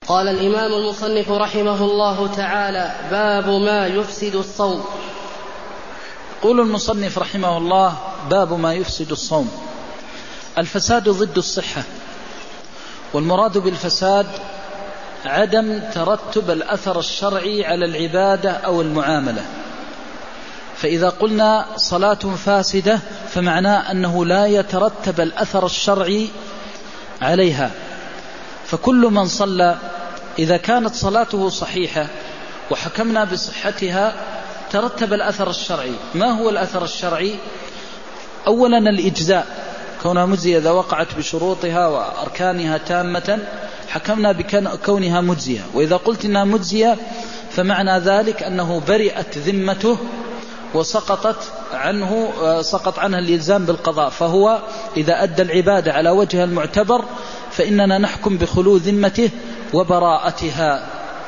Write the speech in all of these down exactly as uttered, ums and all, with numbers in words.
قال الإمام المصنف رحمه الله تعالى: باب ما يفسد الصوم. يقول المصنف رحمه الله: باب ما يفسد الصوم. الفساد ضد الصحة، والمراد بالفساد عدم ترتب الأثر الشرعي على العبادة أو المعاملة. فإذا قلنا صلاة فاسدة فمعناه أنه لا يترتب الأثر الشرعي عليها. فكل من صلى إذا كانت صلاته صحيحة وحكمنا بصحتها ترتب الأثر الشرعي. ما هو الأثر الشرعي؟ أولا الإجزاء، كونها مجزية إذا وقعت بشروطها وأركانها تامة حكمنا بكونها مجزية. وإذا قلت إنها مجزية فمعنى ذلك أنه برئت ذمته وسقطت عنه سقط عنها الإلزام بالقضاء. فهو إذا أدى العبادة على وجه المعتبر فإننا نحكم بخلو ذمته وبراءتها.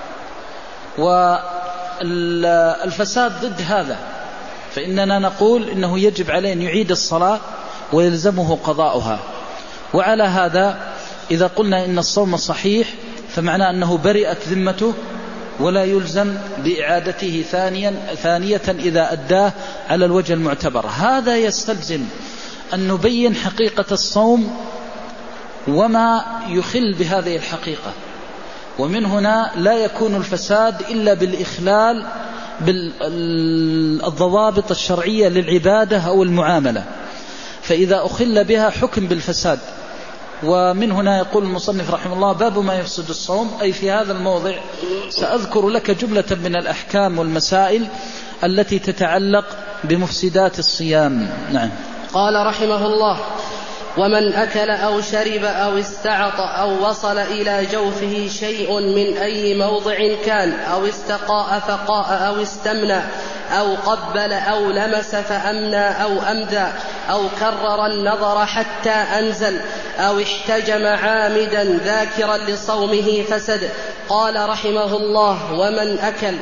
والفساد ضد هذا، فإننا نقول إنه يجب عليه أن يعيد الصلاة ويلزمه قضاؤها. وعلى هذا إذا قلنا إن الصوم صحيح فمعنى أنه برئت ذمته ولا يلزم بإعادته ثانيا ثانية إذا أداه على الوجه المعتبر. هذا يستلزم أن نبين حقيقة الصوم وما يخل بهذه الحقيقة، ومن هنا لا يكون الفساد إلا بالإخلال بالضوابط الشرعية للعبادة أو المعاملة، فإذا أخل بها حكم بالفساد. ومن هنا يقول المصنف رحمه الله: باب ما يفسد الصوم. أي في هذا الموضع سأذكر لك جملة من الأحكام والمسائل التي تتعلق بمفسدات الصيام. نعم. قال رحمه الله: ومن أكل أو شرب أو استعط أو وصل إلى جوفه شيء من أي موضع كان، أو استقاء فقاء أو استمنى أو قبل أو لمس فأمنى أو أمدى أو كرر النظر حتى أنزل أو احتجم عامدا ذاكرا لصومه فسد. قال رحمه الله: ومن أكل.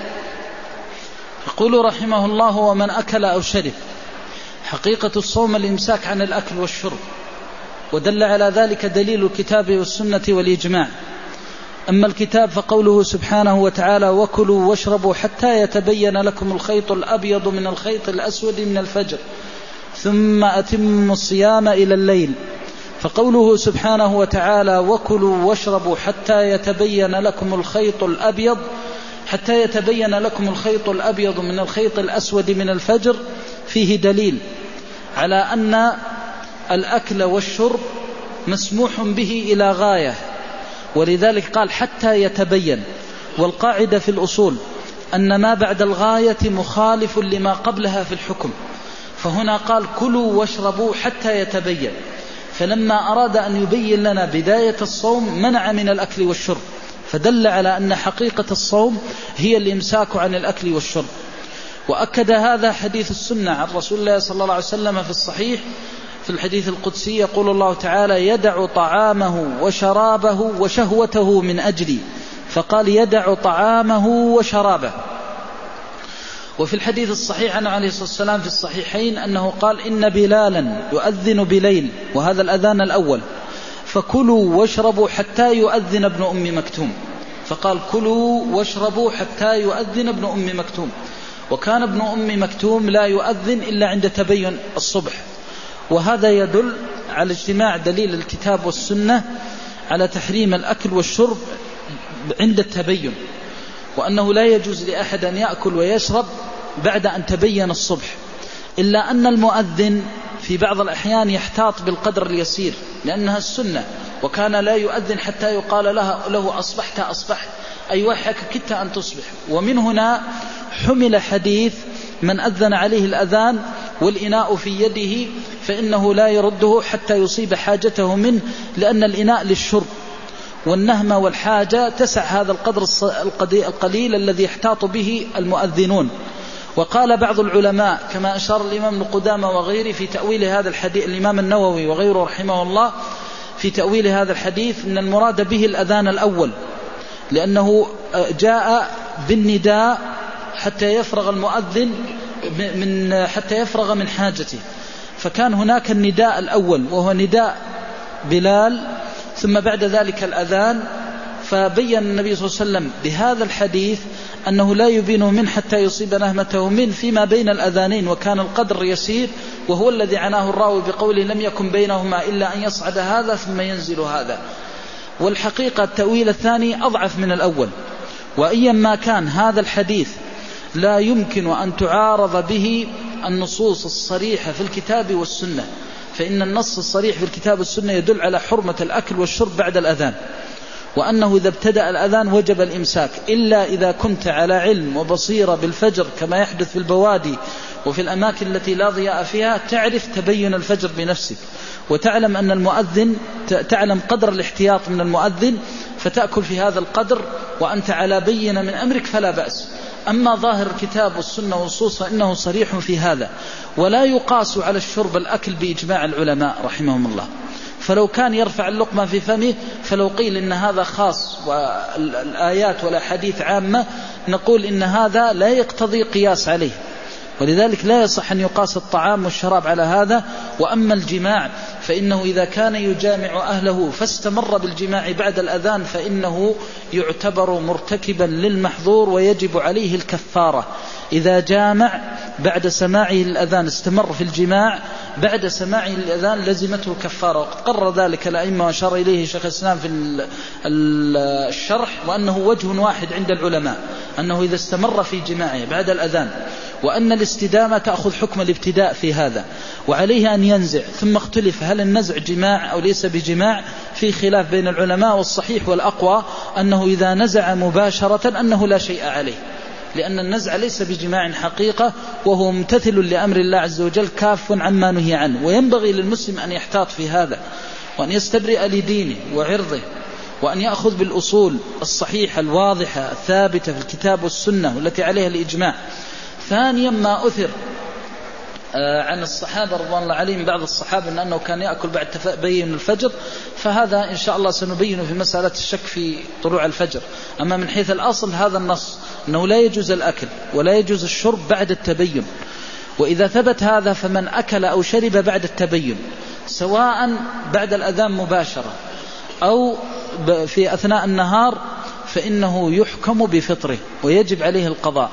يقول رحمه الله: ومن أكل أو شرب. حقيقة الصوم الإمساك عن الأكل والشرب، ودل على ذلك دليل الكتاب والسنة والإجماع. أما الكتاب فقوله سبحانه وتعالى: وكلوا واشربوا حتى يتبين لكم الخيط الأبيض من الخيط الأسود من الفجر ثم أتموا الصيام إلى الليل. فقوله سبحانه وتعالى: وكلوا واشربوا حتى يتبين لكم الخيط الأبيض حتى يتبين لكم الخيط الأبيض من الخيط الأسود من الفجر، فيه دليل على أن الأكل والشرب مسموح به إلى غاية، ولذلك قال حتى يتبين. والقاعدة في الأصول أن ما بعد الغاية مخالف لما قبلها في الحكم، فهنا قال كلوا واشربوا حتى يتبين. فلما أراد أن يبين لنا بداية الصوم منع من الأكل والشرب، فدل على أن حقيقة الصوم هي الإمساك عن الأكل والشرب. وأكد هذا حديث السنة عن رسول الله صلى الله عليه وسلم في الصحيح في الحديث القدسي، يقول الله تعالى: يدع طعامه وشرابه وشهوته من أجلي، فقال يدع طعامه وشرابه. وفي الحديث الصحيح عنه عليه الصلاة والسلام في الصحيحين أنه قال: إن بلالا يؤذن بليل، وهذا الأذان الأول، فكلوا واشربوا حتى يؤذن ابن أم مكتوم. فقال: كلوا واشربوا حتى يؤذن ابن أم مكتوم. وكان ابن أم مكتوم لا يؤذن إلا عند تبين الصبح. وهذا يدل على اجتماع دليل الكتاب والسنة على تحريم الأكل والشرب عند التبين، وأنه لا يجوز لأحد أن يأكل ويشرب بعد أن تبين الصبح، إلا أن المؤذن في بعض الأحيان يحتاط بالقدر اليسير لأنها السنة، وكان لا يؤذن حتى يقال له, له أصبحت أصبحت أي وحك كدت أن تصبح. ومن هنا حمل حديث من أذن عليه الأذان والإناء في يده فإنه لا يرده حتى يصيب حاجته منه، لأن الإناء للشرب، والنهمة والحاجة تسع هذا القدر القليل الذي يحتاط به المؤذنون. وقال بعض العلماء كما أشار الإمام ابن قدامة وغيره في تأويل هذا الحديث، الإمام النووي وغيره رحمه الله في تأويل هذا الحديث، أن المراد به الأذان الأول، لأنه جاء بالنداء حتى يفرغ المؤذن من حتى يفرغ من حاجته، فكان هناك النداء الأول وهو نداء بلال، ثم بعد ذلك الأذان، فبين النبي صلى الله عليه وسلم بهذا الحديث أنه لا يبين من حتى يصيب نهمته من فيما بين الأذانين، وكان القدر يسير، وهو الذي عناه الراوي بقوله لم يكن بينهما إلا أن يصعد هذا ثم ينزل هذا. والحقيقة التأويل الثاني أضعف من الأول، وأيما كان هذا الحديث لا يمكن أن تعارض به النصوص الصريحة في الكتاب والسنة، فإن النص الصريح في الكتاب والسنة يدل على حرمة الأكل والشرب بعد الأذان، وأنه إذا ابتدأ الأذان وجب الإمساك، إلا إذا كنت على علم وبصيرة بالفجر كما يحدث في البوادي وفي الأماكن التي لا ضياء فيها، تعرف تبين الفجر بنفسك، وتعلم أن المؤذن تعلم قدر الاحتياط من المؤذن فتأكل في هذا القدر وأنت على بينة من أمرك فلا بأس. أما ظاهر الكتاب والسنة والنصوص فإنه صريح في هذا، ولا يقاس على الشرب الأكل بإجماع العلماء رحمهم الله. فلو كان يرفع اللقمة في فمه فلو قيل إن هذا خاص والآيات والأحاديث عامة نقول إن هذا لا يقتضي قياس عليه، ولذلك لا يصح أن يقاس الطعام والشراب على هذا. وأما الجماع فإنه إذا كان يجامع أهله فاستمر بالجماع بعد الأذان فإنه يعتبر مرتكبا للمحظور ويجب عليه الكفارة. إذا جامع بعد سماعه الأذان استمر في الجماع بعد سماعه الأذان لزمته كفارة، وقد قرر ذلك الأئمة وأشار إليه شيخ الإسلام في الشرح، وأنه وجه واحد عند العلماء أنه إذا استمر في جماعه بعد الأذان، وأن الاستدامة تأخذ حكم الابتداء في هذا، وعليه أن ينزع. ثم اختلف هل النزع جماع أو ليس بجماع، في خلاف بين العلماء، والصحيح والأقوى أنه إذا نزع مباشرة أنه لا شيء عليه، لأن النزع ليس بجماع حقيقة، وهو ممتثل لأمر الله عز وجل كاف عما نهي عنه. وينبغي للمسلم أن يحتاط في هذا، وأن يستبرئ لدينه وعرضه، وأن يأخذ بالأصول الصحيحة الواضحة الثابتة في الكتاب والسنة والتي عليها الإجماع. ثانيا ما أثر عن الصحابة رضوان الله عليهم بعض الصحابة أنه كان يأكل بعد تبين الفجر، فهذا إن شاء الله سنبينه في مسألة الشك في طلوع الفجر. أما من حيث الأصل هذا النص أنه لا يجوز الأكل ولا يجوز الشرب بعد التبين. وإذا ثبت هذا فمن أكل أو شرب بعد التبين سواء بعد الأذان مباشرة أو في أثناء النهار فإنه يحكم بفطره ويجب عليه القضاء.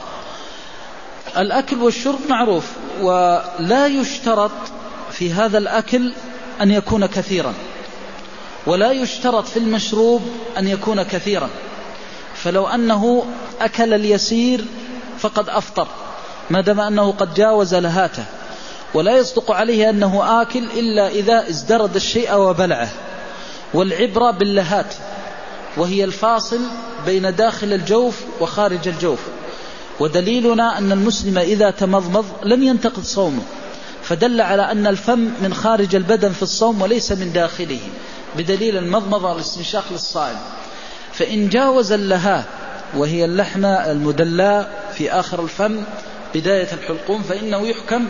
الأكل والشرب معروف، ولا يشترط في هذا الأكل أن يكون كثيرا، ولا يشترط في المشروب أن يكون كثيرا. فلو أنه أكل اليسير فقد أفطر ما دام أنه قد جاوز لهاته، ولا يصدق عليه أنه آكل إلا إذا ازدرد الشيء وبلعه. والعبرة باللهات، وهي الفاصل بين داخل الجوف وخارج الجوف. ودليلنا أن المسلم إذا تمضمض لم ينتقض صومه، فدل على أن الفم من خارج البدن في الصوم وليس من داخله، بدليل المضمضة والاستنشاق للصائم. فإن جاوز اللهاة وهي اللحمة المدلاة في آخر الفم بداية الحلقوم فإنه يحكم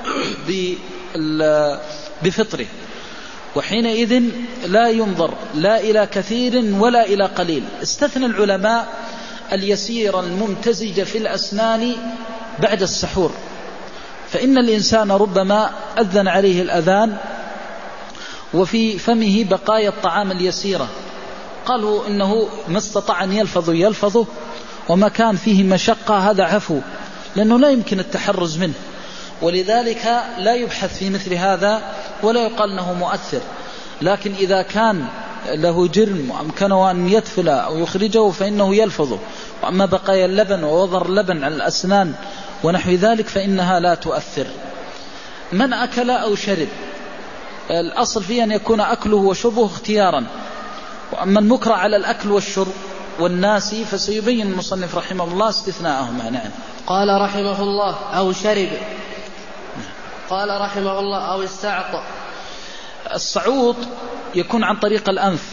بفطره، وحينئذ لا ينظر لا إلى كثير ولا إلى قليل. استثنى العلماء اليسير الممتزج في الأسنان بعد السحور، فإن الإنسان ربما أذن عليه الأذان وفي فمه بقايا الطعام اليسيرة، قالوا إنه ما استطاع أن يلفظ يلفظه، وما كان فيه مشقة هذا عفو، لأنه لا يمكن التحرز منه، ولذلك لا يبحث في مثل هذا ولا يقال أنه مؤثر. لكن إذا كان له جرم وأمكنه أن يدفل أو يخرجه فإنه يلفظه. وأما بقايا اللبن ووضر اللبن على الأسنان ونحو ذلك فإنها لا تؤثر. من أكل أو شرب الأصل فيه أن يكون أكله وشربه اختيارا، وأما المكره على الأكل والشرب والناسي فسيبين المصنف رحمه الله استثناءهما. نعم. قال رحمه الله أو شرب، قال رحمه الله أو استعطى. الصعوط يكون عن طريق الأنف،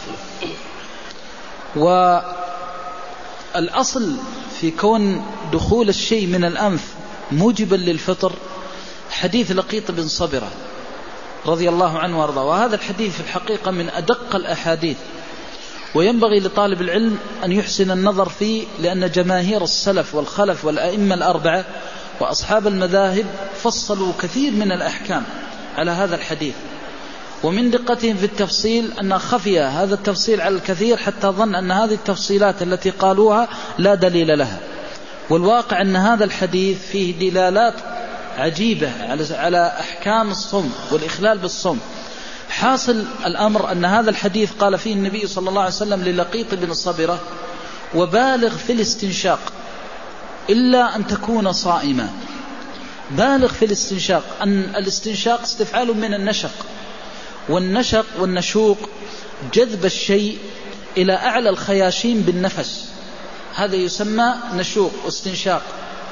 والأصل في كون دخول الشيء من الأنف موجبا للفطر حديث لقيط بن صبرة رضي الله عنه وارضاه، وهذا الحديث في الحقيقة من أدق الأحاديث، وينبغي لطالب العلم أن يحسن النظر فيه، لأن جماهير السلف والخلف والأئمة الأربعة وأصحاب المذاهب فصلوا كثير من الأحكام على هذا الحديث. ومن دقتهم في التفصيل أن خفي هذا التفصيل على الكثير حتى ظن أن هذه التفصيلات التي قالوها لا دليل لها. والواقع أن هذا الحديث فيه دلالات عجيبة على أحكام الصوم والإخلال بالصوم. حاصل الأمر أن هذا الحديث قال فيه النبي صلى الله عليه وسلم للقيط بن الصبرة: وبالغ في الاستنشاق إلا أن تكون صائما. بالغ في الاستنشاق، أن الاستنشاق استفعال من النشق، والنشق والنشوق جذب الشيء إلى أعلى الخياشيم بالنفس، هذا يسمى نشوق واستنشاق.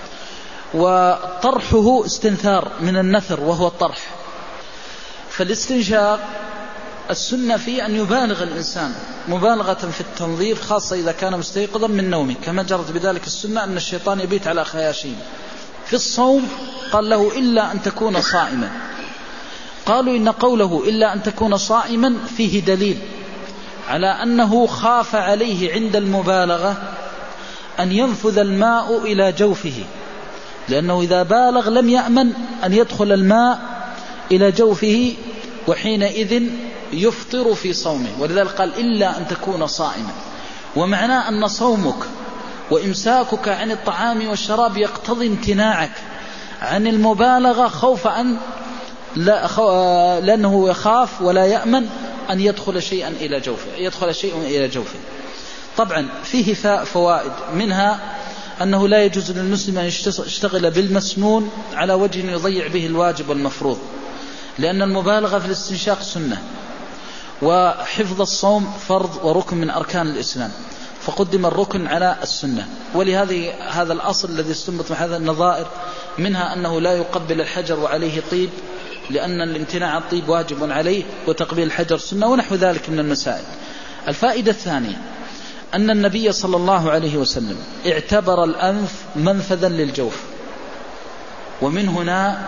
وطرحه استنثار من النثر وهو الطرح. فالاستنشاق السنة فيه أن يبالغ الإنسان مبالغة في التنظيف، خاصة إذا كان مستيقظا من نومه، كما جرت بذلك السنة أن الشيطان يبيت على خياشيم. في الصوم قال له: إلا أن تكون صائما. قالوا إن قوله إلا أن تكون صائما فيه دليل على أنه خاف عليه عند المبالغة أن ينفذ الماء إلى جوفه، لأنه إذا بالغ لم يأمن أن يدخل الماء إلى جوفه، وحينئذ يفطر في صومه. ولذلك قال: إلا أن تكون صائما. ومعناه أن صومك وإمساكك عن الطعام والشراب يقتضي امتناعك عن المبالغة، خوف أن لا خو... لأنه يخاف ولا يأمن أن يدخل شيئا إلى جوفه يدخل شيء إلى جوفه. طبعا فيه فوائد، منها أنه لا يجوز للمسلم أن يشتغل بالمسنون على وجه يضيع به الواجب والمفروض، لأن المبالغة في الاستنشاق سنة، وحفظ الصوم فرض وركن من أركان الإسلام، فقدم الركن على السنة. ولهذه هذا الأصل الذي استنبط من هذا النظائر، منها أنه لا يقبل الحجر وعليه طيب، لأن الامتناع عن الطيب واجب عليه، وتقبيل الحجر سنة، ونحو ذلك من المسائل. الفائدة الثانية أن النبي صلى الله عليه وسلم اعتبر الأنف منفذا للجوف، ومن هنا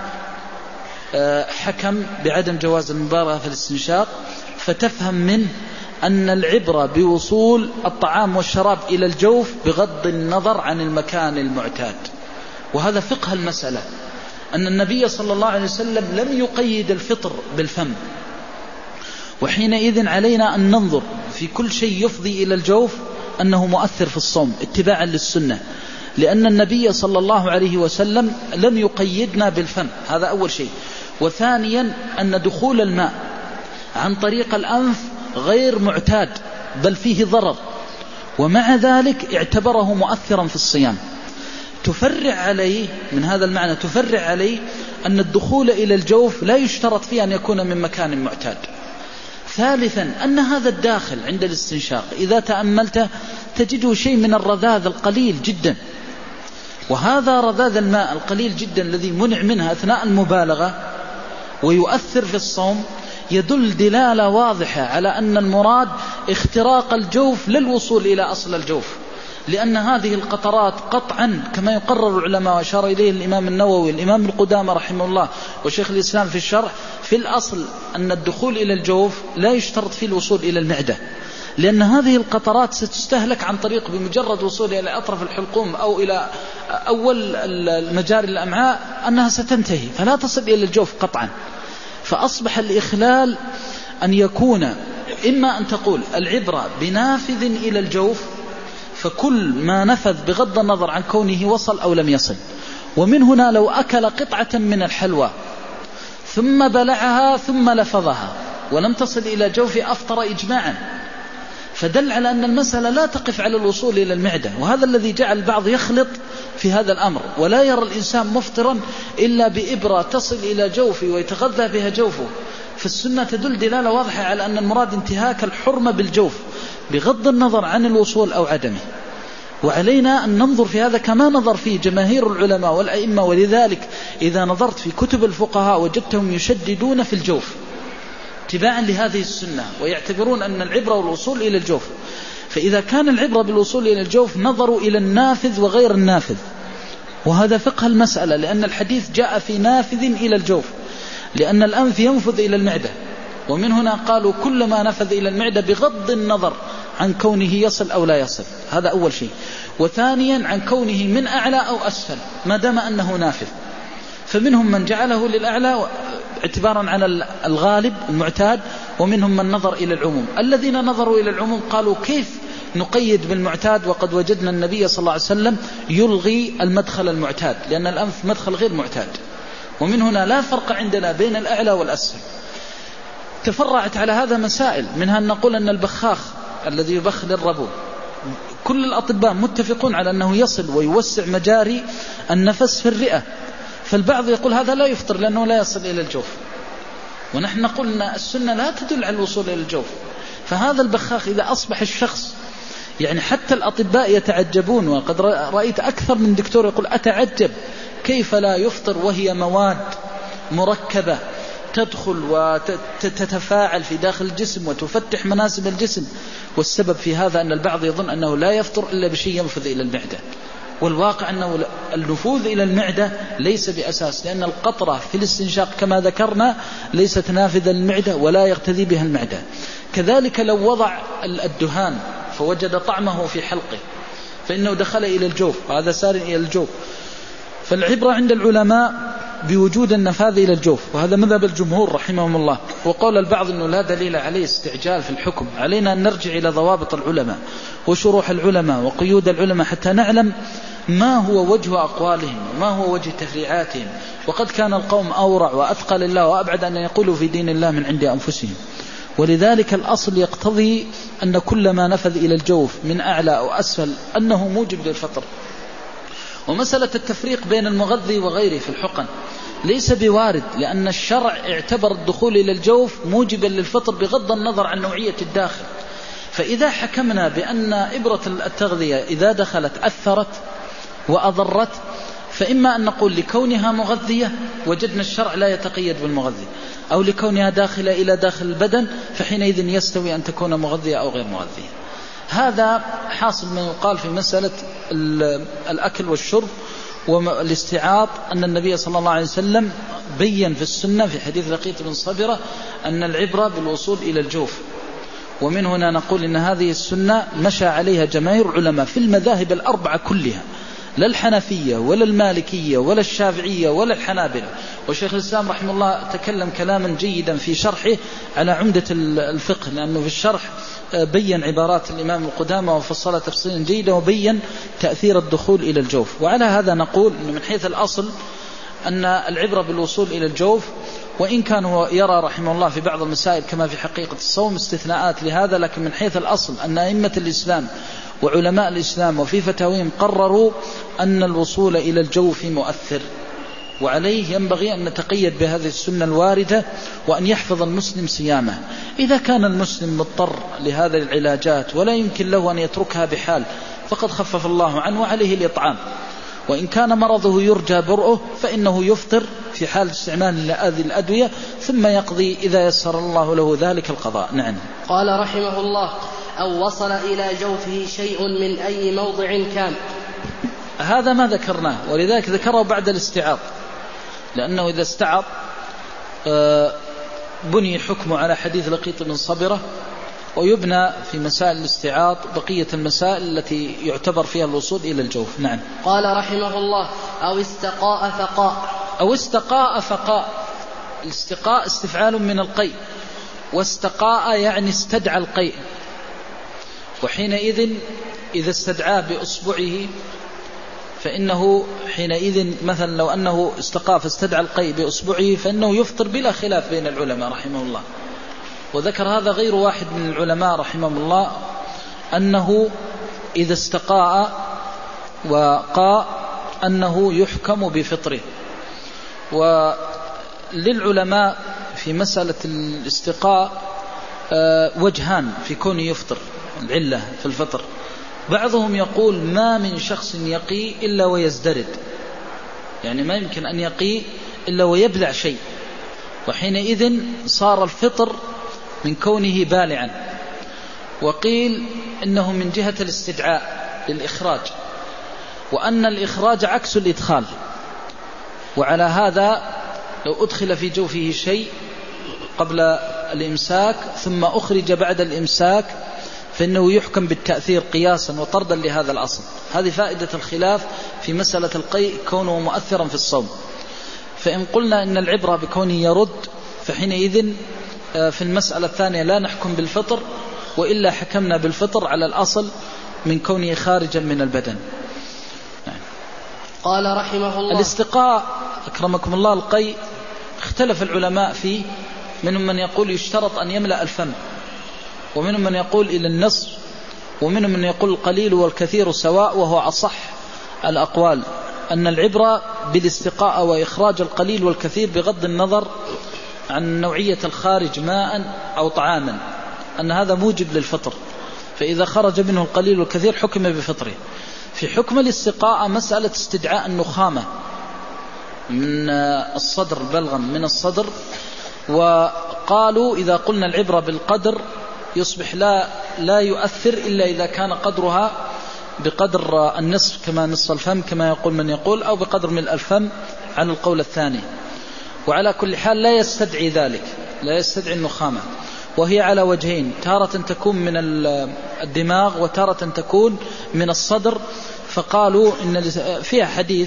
حكم بعدم جواز المبالغة في الاستنشاق. فتفهم منه أن العبرة بوصول الطعام والشراب إلى الجوف بغض النظر عن المكان المعتاد. وهذا فقه المسألة، أن النبي صلى الله عليه وسلم لم يقيد الفطر بالفم، وحينئذ علينا أن ننظر في كل شيء يفضي إلى الجوف أنه مؤثر في الصوم اتباعا للسنة، لأن النبي صلى الله عليه وسلم لم يقيدنا بالفم، هذا أول شيء. وثانيا أن دخول الماء عن طريق الأنف غير معتاد، بل فيه ضرر، ومع ذلك اعتبره مؤثرا في الصيام. تفرع عليه من هذا المعنى تفرع عليه أن الدخول إلى الجوف لا يشترط فيه أن يكون من مكان معتاد. ثالثا أن هذا الداخل عند الاستنشاق إذا تأملته تجده شيء من الرذاذ القليل جدا، وهذا رذاذ الماء القليل جدا الذي منع منها أثناء المبالغة ويؤثر في الصوم يدل دلالة واضحة على أن المراد اختراق الجوف للوصول إلى أصل الجوف، لأن هذه القطرات قطعا كما يقرر العلماء وأشار إليه الإمام النووي الإمام القدامى رحمه الله وشيخ الإسلام في الشرح، في الأصل أن الدخول إلى الجوف لا يشترط فيه الوصول إلى المعدة، لأن هذه القطرات ستستهلك عن طريق بمجرد وصولها إلى أطراف الحلقوم أو إلى أول المجاري الأمعاء أنها ستنتهي فلا تصل إلى الجوف قطعا. فأصبح الإخلال أن يكون إما أن تقول العبرة بنافذ إلى الجوف، فكل ما نفذ بغض النظر عن كونه وصل أو لم يصل. ومن هنا لو أكل قطعة من الحلوى ثم بلعها ثم لفظها ولم تصل إلى جوف أفطر إجماعا، فدل على أن المسألة لا تقف على الوصول إلى المعدة. وهذا الذي جعل البعض يخلط في هذا الأمر، ولا يرى الإنسان مفطرا إلا بإبرة تصل إلى جوفه ويتغذى بها جوفه. فالسنة تدل دلالة واضحة على أن المراد انتهاك الحرمة بالجوف بغض النظر عن الوصول أو عدمه. وعلينا أن ننظر في هذا كما نظر فيه جماهير العلماء والأئمة. ولذلك إذا نظرت في كتب الفقهاء وجدتهم يشددون في الجوف اتباعا لهذه السنة، ويعتبرون أن العبرة والوصول إلى الجوف. فإذا كان العبرة بالوصول إلى الجوف نظروا إلى النافذ وغير النافذ، وهذا فقه المسألة، لأن الحديث جاء في نافذ إلى الجوف، لأن الأنف ينفذ إلى المعدة، ومن هنا قالوا كل ما نفذ إلى المعدة بغض النظر عن كونه يصل أو لا يصل. هذا أول شيء. وثانيا عن كونه من أعلى أو أسفل ما دام أنه نافذ. فمنهم من جعله للأعلى اعتبارا على الغالب المعتاد، ومنهم من نظر إلى العموم. الذين نظروا إلى العموم قالوا كيف نقيد بالمعتاد وقد وجدنا النبي صلى الله عليه وسلم يلغي المدخل المعتاد، لأن الأنف مدخل غير معتاد، ومن هنا لا فرق عندنا بين الأعلى والأسفل. تفرعت على هذا مسائل، منها أن نقول أن البخاخ الذي يبخ للربو كل الأطباء متفقون على أنه يصل ويوسع مجاري النفس في الرئة، فالبعض يقول هذا لا يفطر لأنه لا يصل إلى الجوف، ونحن نقول أن السنة لا تدل على الوصول إلى الجوف. فهذا البخاخ إذا أصبح الشخص، يعني حتى الأطباء يتعجبون، وقد رأيت أكثر من دكتور يقول أتعجب كيف لا يفطر وهي مواد مركبة تدخل وتتفاعل في داخل الجسم وتفتح مناسب الجسم. والسبب في هذا أن البعض يظن أنه لا يفطر إلا بشيء ينفذ إلى المعدة، والواقع أنه النفوذ إلى المعدة ليس بأساس، لأن القطرة في الاستنشاق كما ذكرنا ليست نافذة للمعدة ولا يقتدي بها المعدة. كذلك لو وضع الدهان فوجد طعمه في حلقه فإنه دخل إلى الجوف، وهذا سار إلى الجوف. فالعبرة عند العلماء بوجود النفاذ إلى الجوف، وهذا مذهب الجمهور رحمهم الله. وقال البعض أنه لا دليل عليه استعجال في الحكم. علينا أن نرجع إلى ضوابط العلماء وشروح العلماء وقيود العلماء حتى نعلم ما هو وجه أقوالهم وما هو وجه تفريعاتهم. وقد كان القوم أورع وأثقل لله وأبعد أن يقولوا في دين الله من عند أنفسهم. ولذلك الأصل يقتضي أن كل ما نفذ إلى الجوف من أعلى أو أسفل أنه موجب للفطر. ومسألة التفريق بين المغذي وغيره في الحقن ليس بوارد، لأن الشرع اعتبر الدخول إلى الجوف موجبا للفطر بغض النظر عن نوعية الداخل. فإذا حكمنا بأن إبرة التغذية إذا دخلت أثرت وأضرت، فإما أن نقول لكونها مغذية وجدنا الشرع لا يتقيد بالمغذي، أو لكونها داخلة إلى داخل البدن فحينئذ يستوي أن تكون مغذية أو غير مغذية. هذا حاصل ما يقال في مسألة الأكل والشرب والاستعاض، أن النبي صلى الله عليه وسلم بيّن في السنة في حديث لقيط بن صبرة أن العبرة بالوصول إلى الجوف. ومن هنا نقول إن هذه السنة مشى عليها جماهير العلماء في المذاهب الأربعة كلها، لا الحنفية ولا المالكية ولا الشافعية ولا الحنابلة. وشيخ الإسلام رحمه الله تكلم كلاما جيدا في شرحه على عمدة الفقه، لأنه في الشرح بيّن عبارات الإمام القدامى وفصل تفصيلا جيدا وبيّن تأثير الدخول إلى الجوف. وعلى هذا نقول إن من حيث الأصل أن العبرة بالوصول إلى الجوف، وإن كان هو يرى رحمه الله في بعض المسائل كما في حقيقة الصوم استثناءات لهذا، لكن من حيث الأصل أن أئمة الإسلام وعلماء الإسلام وفي فتاويهم قرروا أن الوصول إلى الجوف مؤثر. وعليه ينبغي أن نتقيد بهذه السنة الواردة، وأن يحفظ المسلم صيامه. إذا كان المسلم مضطر لهذه العلاجات ولا يمكن له أن يتركها بحال فقد خفف الله عنه وعليه الإطعام. وإن كان مرضه يرجى برؤه فإنه يفطر في حال استعمال هذه الأدوية، ثم يقضي إذا يسر الله له ذلك القضاء. نعم. قال رحمه الله: أو وصل إلى جوفه شيء من أي موضع كان. هذا ما ذكرناه، ولذلك ذكره بعد الاستعاض، لأنه إذا استعض بني حكمه على حديث لقيط بن صبرة، ويبنى في مسائل الاستعاض بقية المسائل التي يعتبر فيها الوصول إلى الجوف. نعم. قال رحمه الله: أو استقاء فقاء. أو استقاء فقاء. الاستقاء استفعال من القيء، واستقاء يعني استدعى القيء. وحينئذ إذا استدعاه بأصبعه فإنه حينئذ مثلا لو أنه استقاء فاستدعى القيء بأصبعه فإنه يفطر بلا خلاف بين العلماء رحمه الله. وذكر هذا غير واحد من العلماء رحمهم الله، أنه إذا استقاء وقاء أنه يحكم بفطره. وللعلماء في مسألة الاستقاء وجهان في كونه يفطر، العلة في الفطر. بعضهم يقول ما من شخص يقي إلا ويزدرد، يعني ما يمكن أن يقي إلا ويبلع شيء، وحينئذ صار الفطر من كونه بالعا. وقيل إنه من جهة الاستدعاء للإخراج، وأن الإخراج عكس الإدخال. وعلى هذا لو أدخل في جوفه شيء قبل الإمساك ثم أخرج بعد الإمساك فإنه يحكم بالتأثير قياسا وطردا لهذا الأصل. هذه فائدة الخلاف في مسألة القيء كونه مؤثرا في الصوم. فإن قلنا إن العبرة بكونه يرد فحينئذ في المسألة الثانية لا نحكم بالفطر، وإلا حكمنا بالفطر على الأصل من كونه خارجا من البدن. قال رحمه الله: الاستقاء أكرمكم الله القيء اختلف العلماء فيه، منهم من يقول يشترط أن يملأ الفم، ومنهم من يقول إلى النصف، ومنهم من يقول القليل والكثير سواء، وهو أصح الأقوال أن العبرة بالاستقاء وإخراج القليل والكثير بغض النظر عن نوعية الخارج ماء أو طعاما، أن هذا موجب للفطر، فإذا خرج منه القليل والكثير حكم بفطره. في حكم الاستقاء مسألة استدعاء النخامة من الصدر بلغا من الصدر، وقالوا إذا قلنا العبرة بالقدر يصبح لا لا يؤثر إلا إذا كان قدرها بقدر النصف كما نصف الفم كما يقول من يقول، أو بقدر من الفم على القول الثاني. وعلى كل حال لا يستدعي ذلك، لا يستدعي النخامة، وهي على وجهين، تارة تكون من الدماغ وتارة تكون من الصدر. فقالوا إن فيها حديث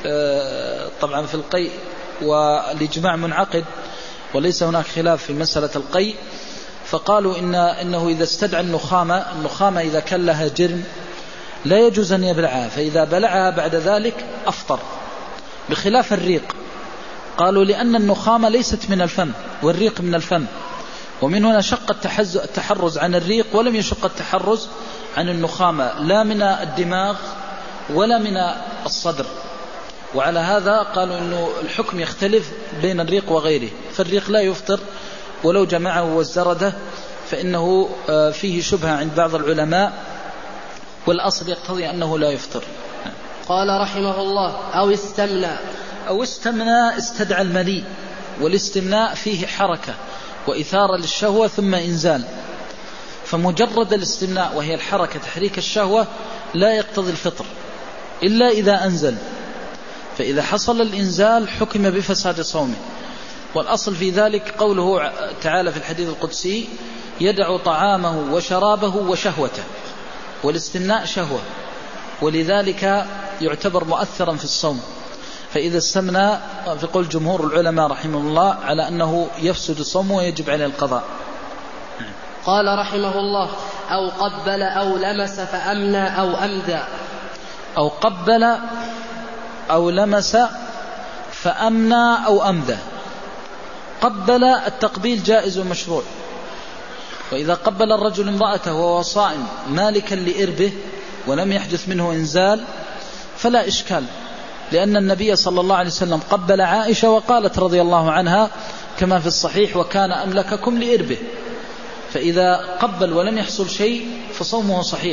طبعا في القيء والإجماع منعقد وليس هناك خلاف في مسألة القيء، فقالوا إن إنه إذا استدعى النخامة، النخامة إذا كان لها جرم لا يجوز أن يبلعها، فإذا بلعها بعد ذلك أفطر، بخلاف الريق. قالوا لأن النخامة ليست من الفم والريق من الفم، ومن هنا شق التحرز عن الريق ولم يشق التحرز عن النخامة، لا من الدماغ ولا من الصدر. وعلى هذا قالوا إنه الحكم يختلف بين الريق وغيره، فالريق لا يفطر ولو جمعه والزردة، فإنه فيه شبهة عند بعض العلماء، والأصل يقتضي أنه لا يفطر. قال رحمه الله: أو استمنى. أو استمنى استدعى المني، والاستمناء فيه حركة وإثارة للشهوة ثم إنزال، فمجرد الاستمناء وهي الحركة تحريك الشهوة لا يقتضي الفطر إلا إذا أنزل، فإذا حصل الإنزال حكم بفساد صومه. والأصل في ذلك قوله تعالى في الحديث القدسي: يدع طعامه وشرابه وشهوته، والاستمناء شهوة، ولذلك يعتبر مؤثرا في الصوم. فإذا استمنى في قول جمهور العلماء رحمه الله على أنه يفسد الصوم ويجب عليه القضاء. قال رحمه الله: أو قبل أو لمس فأمنى أو أمدى. أو قبل أو لمس فأمنى أو أمدى. قبل التقبيل جائز ومشروع، وإذا قبل الرجل امرأته وهو صائم مالكا لإربه ولم يحدث منه إنزال فلا إشكال، لأن النبي صلى الله عليه وسلم قبل عائشة وقالت رضي الله عنها كما في الصحيح: وكان أملككم لإربه. فإذا قبل ولم يحصل شيء فصومه صحيح.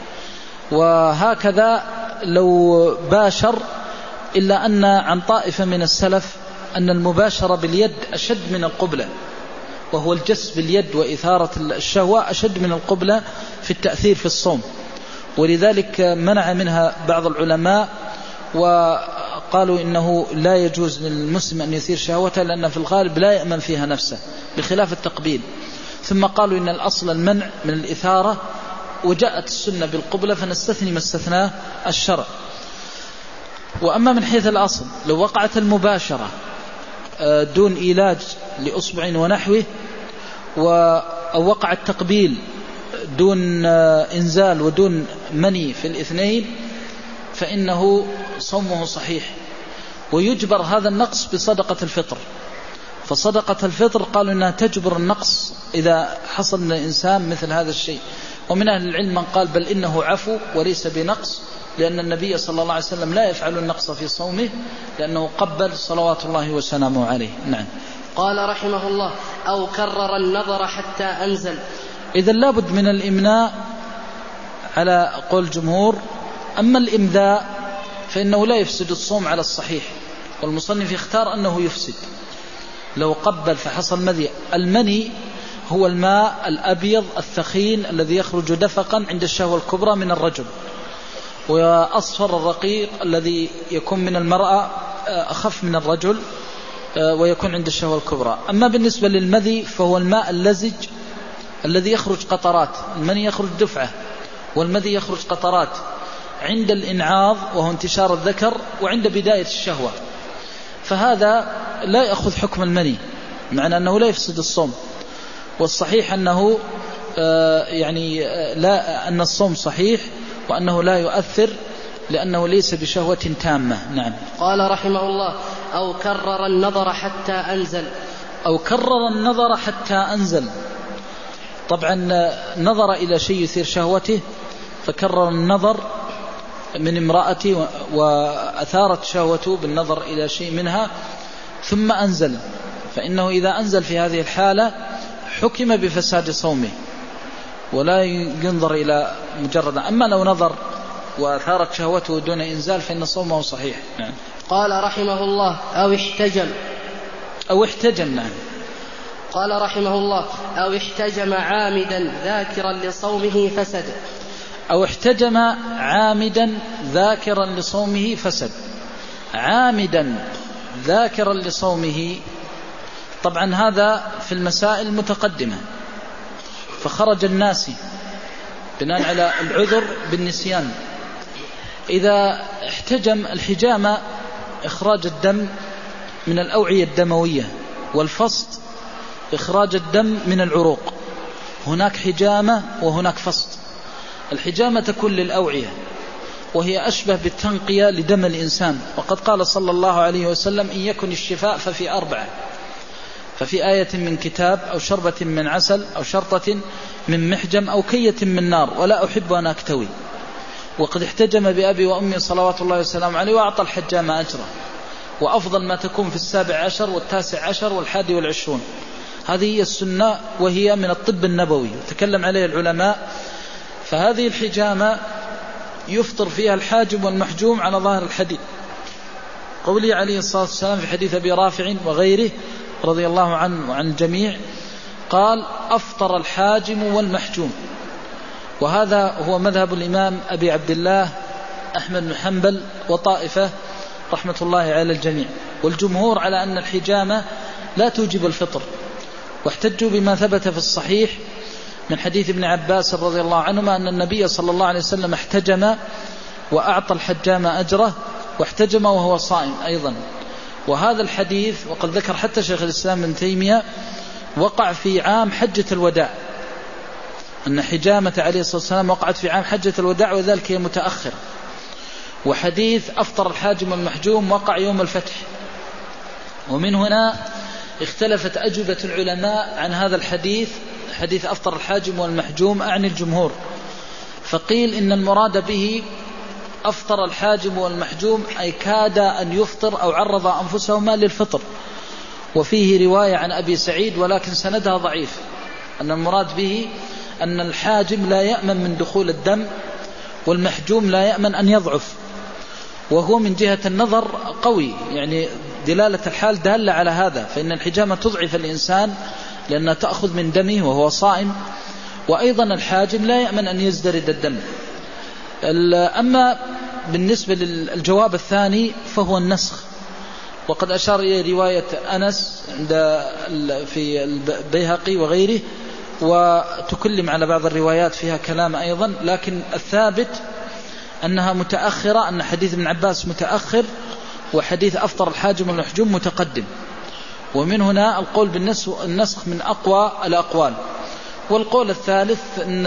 وهكذا لو باشر، إلا أن عن طائفة من السلف أن المباشرة باليد أشد من القبلة، وهو الجس باليد وإثارة الشهوة أشد من القبلة في التأثير في الصوم، ولذلك منع منها بعض العلماء، وقالوا إنه لا يجوز للمسلم أن يثير شهوته، لأن في الغالب لا يأمن فيها نفسه بخلاف التقبيل. ثم قالوا إن الأصل المنع من الإثارة، وجاءت السنة بالقبلة فنستثني ما استثناه الشرع. وأما من حيث الأصل لو وقعت المباشرة دون إيلاج لأصبع ونحوه، أو وقع التقبيل دون إنزال ودون مني في الاثنين، فإنه صومه صحيح، ويجبر هذا النقص بصدقة الفطر. فصدقة الفطر قالوا إنها تجبر النقص إذا حصل من الإنسان مثل هذا الشيء. ومن أهل العلم من قال بل إنه عفو وليس بنقص، لأن النبي صلى الله عليه وسلم لا يفعل النقص في صومه، لأنه قبل صلوات الله وسلامه عليه. نعم. قال رحمه الله: أو كرر النظر حتى أنزل. إذا لابد من الإمناء على قول الجمهور. أما الإمداء فإنه لا يفسد الصوم على الصحيح، والمصنف يختار أنه يفسد. لو قبل فحصل مذي، المني هو الماء الأبيض الثخين الذي يخرج دفقا عند الشهوة الكبرى من الرجل، وأصفر الرقيق الذي يكون من المرأة أخف من الرجل ويكون عند الشهوة الكبرى. أما بالنسبة للمذي فهو الماء اللزج الذي يخرج قطرات. المني يخرج دفعة، والمذي يخرج قطرات عند الإنعاض وهو انتشار الذكر، وعند بداية الشهوة. فهذا لا يأخذ حكم المني، معنى أنه لا يفسد الصوم. والصحيح أنه يعني لا أن الصوم صحيح وأنه لا يؤثر لأنه ليس بشهوة تامة. نعم. قال رحمه الله: أو كرر النظر حتى أنزل. أو كرر النظر حتى أنزل، طبعا نظر إلى شيء يثير شهوته فكرر النظر من امرأته وأثارت شهوته بالنظر إلى شيء منها ثم أنزل، فإنه إذا أنزل في هذه الحالة حكم بفساد صومه ولا ينظر إلى مجرد. أما لو نظر وأثارت شهوته دون إنزال فإن صومه صحيح. نعم. قال رحمه الله: أو احتجم. أو احتجم. نعم. قال رحمه الله: أو احتجم عامدا ذاكرا لصومه فسد. أو احتجم عامدا ذاكرا لصومه فسد. عامدا ذاكرا لصومه، طبعا هذا في المسائل المتقدمة، فخرج الناس بناء على العذر بالنسيان. إذا احتجم، الحجامة إخراج الدم من الأوعية الدموية، والفسط إخراج الدم من العروق. هناك حجامة وهناك فسط. الحجامة تكون للأوعية وهي أشبه بالتنقية لدم الإنسان، وقد قال صلى الله عليه وسلم: إن يكن الشفاء ففي أربعة، ففي آية من كتاب أو شربة من عسل أو شرطة من محجم أو كية من نار ولا أحب أن أكتوي. وقد احتجم بأبي وأمي صلوات الله وسلام عليه وأعطى الحجام أجره، وأفضل ما تكون في السابع عشر والتاسع عشر والحادي والعشرون. هذه هي السنة وهي من الطب النبوي تكلم عليه العلماء. فهذه الحجامة يفطر فيها الحاجم والمحجوم على ظاهر الحديث، قوله عليه الصلاة والسلام في حديث أبي رافع وغيره رضي الله عنه وعن الجميع قال: أفطر الحاجم والمحجوم. وهذا هو مذهب الإمام أبي عبد الله أحمد بن حنبل وطائفة رحمة الله على الجميع. والجمهور على أن الحجامة لا توجب الفطر، واحتجوا بما ثبت في الصحيح من حديث ابن عباس رضي الله عنهما أن النبي صلى الله عليه وسلم احتجم وأعطى الحجام أجره، واحتجم وهو صائم أيضا. وهذا الحديث وقد ذكر حتى شيخ الإسلام ابن تيمية وقع في عام حجة الوداع، أن حجامة عليه الصلاة والسلام وقعت في عام حجة الوداع وذلك هي متأخر. وحديث أفطر الحاجم والمحجوم وقع يوم الفتح. ومن هنا اختلفت أجوبة العلماء عن هذا الحديث، حديث أفطر الحاجم والمحجوم عن الجمهور. فقيل إن المراد به أفطر الحاجم والمحجوم أي كاد أن يفطر أو عرض أنفسهما للفطر. وفيه رواية عن أبي سعيد ولكن سندها ضعيف، أن المراد به أن الحاجم لا يأمن من دخول الدم والمحجوم لا يأمن أن يضعف، وهو من جهة النظر قوي، يعني دلالة الحال دالة على هذا، فإن الحجامة تضعف الإنسان لأنها تأخذ من دمه وهو صائم، وأيضا الحاجم لا يأمن أن يزدرد الدم. أما بالنسبة للجواب الثاني فهو النسخ، وقد أشار إلى رواية أنس عند في البيهقي وغيره، وتكلم على بعض الروايات فيها كلام أيضا، لكن الثابت أنها متأخرة، أن حديث ابن عباس متأخر وحديث أفطر الحاجم والمحجوم متقدم. ومن هنا القول بالنسخ من أقوى الأقوال. والقول الثالث أن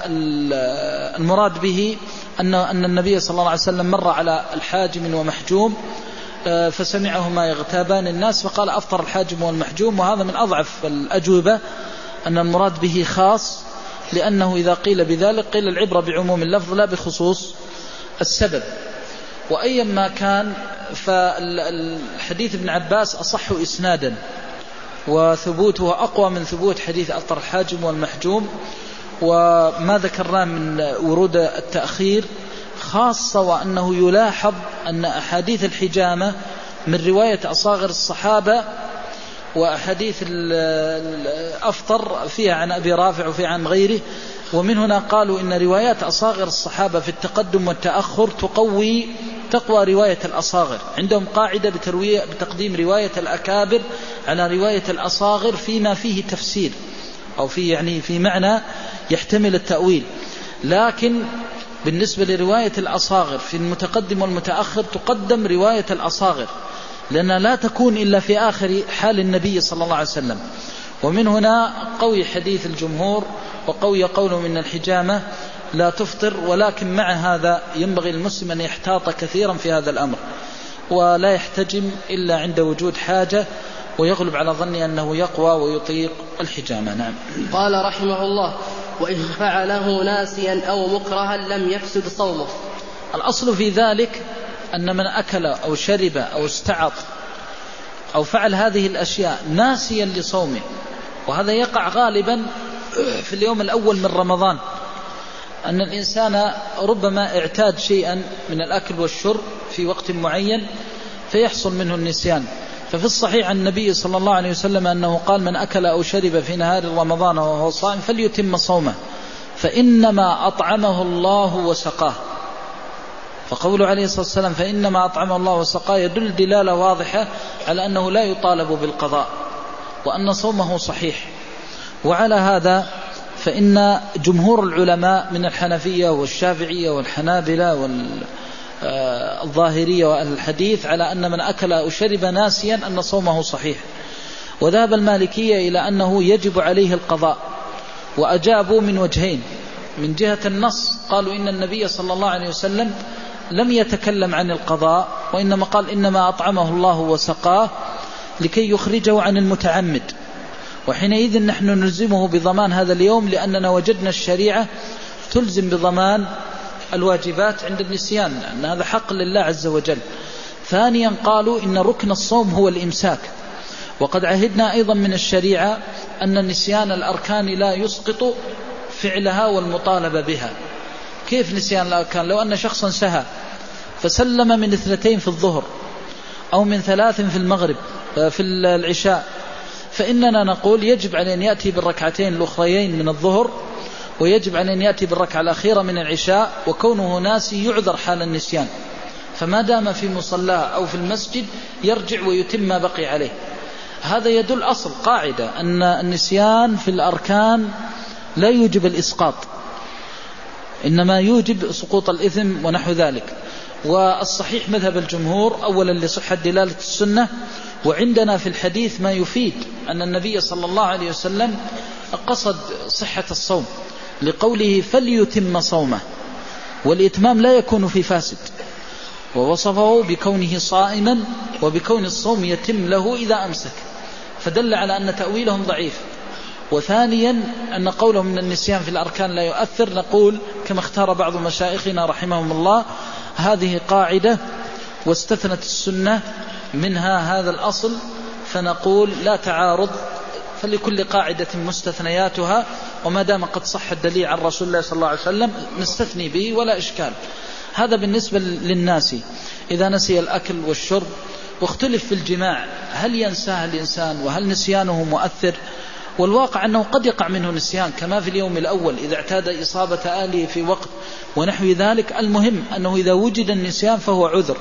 المراد به أن أن النبي صلى الله عليه وسلم مر على الحاجم ومحجوم فسمعهما يغتابان الناس فقال أفطر الحاجم والمحجوم، وهذا من أضعف الأجوبة، أن المراد به خاص، لأنه إذا قيل بذلك قيل العبرة بعموم اللفظ لا بخصوص السبب. وأيما كان فالحديث ابن عباس أصح إسنادا وثبوته أقوى من ثبوت حديث أفطر الحاجم والمحجوم. وما ذكرناه من ورود التأخير خاصة، وأنه يلاحظ أن أحاديث الحجامة من رواية أصاغر الصحابة، وأحاديث الأفطر فيها عن أبي رافع وفيها عن غيره. ومن هنا قالوا إن روايات أصاغر الصحابة في التقدم والتأخر تقوي تقوى رواية الأصاغر. عندهم قاعدة بتروية بتقديم رواية الأكابر على رواية الأصاغر فيما فيه تفسير أو في يعني في معنى يحتمل التأويل. لكن بالنسبة لرواية الأصاغر في المتقدم والمتأخر تقدم رواية الأصاغر، لأنها لا تكون إلا في آخر حال النبي صلى الله عليه وسلم. ومن هنا قوي حديث الجمهور وقوي قوله من الحجامة لا تفطر، ولكن مع هذا ينبغي المسلم أن يحتاط كثيرا في هذا الأمر ولا يحتجم إلا عند وجود حاجة، ويغلب على ظني أنه يقوى ويطيق الحجامة. نعم. قال رحمه الله: وإن فعله ناسيا أو مكرها لم يفسد صومه. الأصل في ذلك أن من أكل أو شرب أو استعط أو فعل هذه الأشياء ناسيا لصومه، وهذا يقع غالبا في اليوم الأول من رمضان، أن الإنسان ربما اعتاد شيئا من الأكل والشرب في وقت معين فيحصل منه النسيان. ففي الصحيح عن النبي صلى الله عليه وسلم أنه قال: من أكل أو شرب في نهار رمضان وهو صائم فليتم صومه فإنما أطعمه الله وسقاه. فقوله عليه الصلاة والسلام فإنما أطعمه الله وسقاه يدل دلالة واضحة على أنه لا يطالب بالقضاء وأن صومه صحيح. وعلى هذا فإن جمهور العلماء من الحنفية والشافعية والحنابلة والظاهرية وأهل الحديث على أن من أكل أو شرب ناسيا أن صومه صحيح. وذهب المالكية إلى أنه يجب عليه القضاء، وأجابوا من وجهين: من جهة النص قالوا إن النبي صلى الله عليه وسلم لم يتكلم عن القضاء، وإنما قال إنما أطعمه الله وسقاه لكي يخرجه عن المتعمد، وحينئذ نحن نلزمه بضمان هذا اليوم لأننا وجدنا الشريعة تلزم بضمان الواجبات عند النسيان، لأن هذا حق لله عز وجل. ثانيا قالوا إن ركن الصوم هو الإمساك، وقد عهدنا أيضا من الشريعة أن نسيان الأركان لا يسقط فعلها والمطالبة بها. كيف نسيان الأركان؟ لو أن شخصا سهى فسلم من اثنتين في الظهر أو من ثلاث في المغرب في العشاء، فإننا نقول يجب عليه أن يأتي بالركعتين الأخريين من الظهر، ويجب عليه أن يأتي بالركعة الأخيرة من العشاء، وكونه ناسي يعذر حال النسيان، فما دام في مصلاه أو في المسجد يرجع ويتم ما بقي عليه. هذا يدل أصل قاعدة أن النسيان في الأركان لا يوجب الإسقاط، إنما يوجب سقوط الإثم ونحو ذلك. والصحيح مذهب الجمهور أولا لصحة دلالة السنة، وعندنا في الحديث ما يفيد أن النبي صلى الله عليه وسلم قصد صحة الصوم لقوله فليتم صومه، والإتمام لا يكون في فاسد، ووصفه بكونه صائما وبكون الصوم يتم له إذا أمسك، فدل على أن تأويلهم ضعيف. وثانيا أن قولهم من النسيان في الأركان لا يؤثر، نقول كما اختار بعض مشايخنا رحمهم الله هذه قاعدة واستثنت السنة منها هذا الأصل، فنقول لا تعارض، فلكل قاعدة مستثنياتها، وما دام قد صح الدليل عن رسول الله صلى الله عليه وسلم نستثني به ولا إشكال. هذا بالنسبة للناس إذا نسي الأكل والشرب. واختلف في الجماع، هل ينساه الإنسان وهل نسيانه مؤثر؟ والواقع أنه قد يقع منه نسيان كما في اليوم الأول إذا اعتاد إصابة آله في وقت ونحو ذلك. المهم أنه إذا وجد النسيان فهو عذر.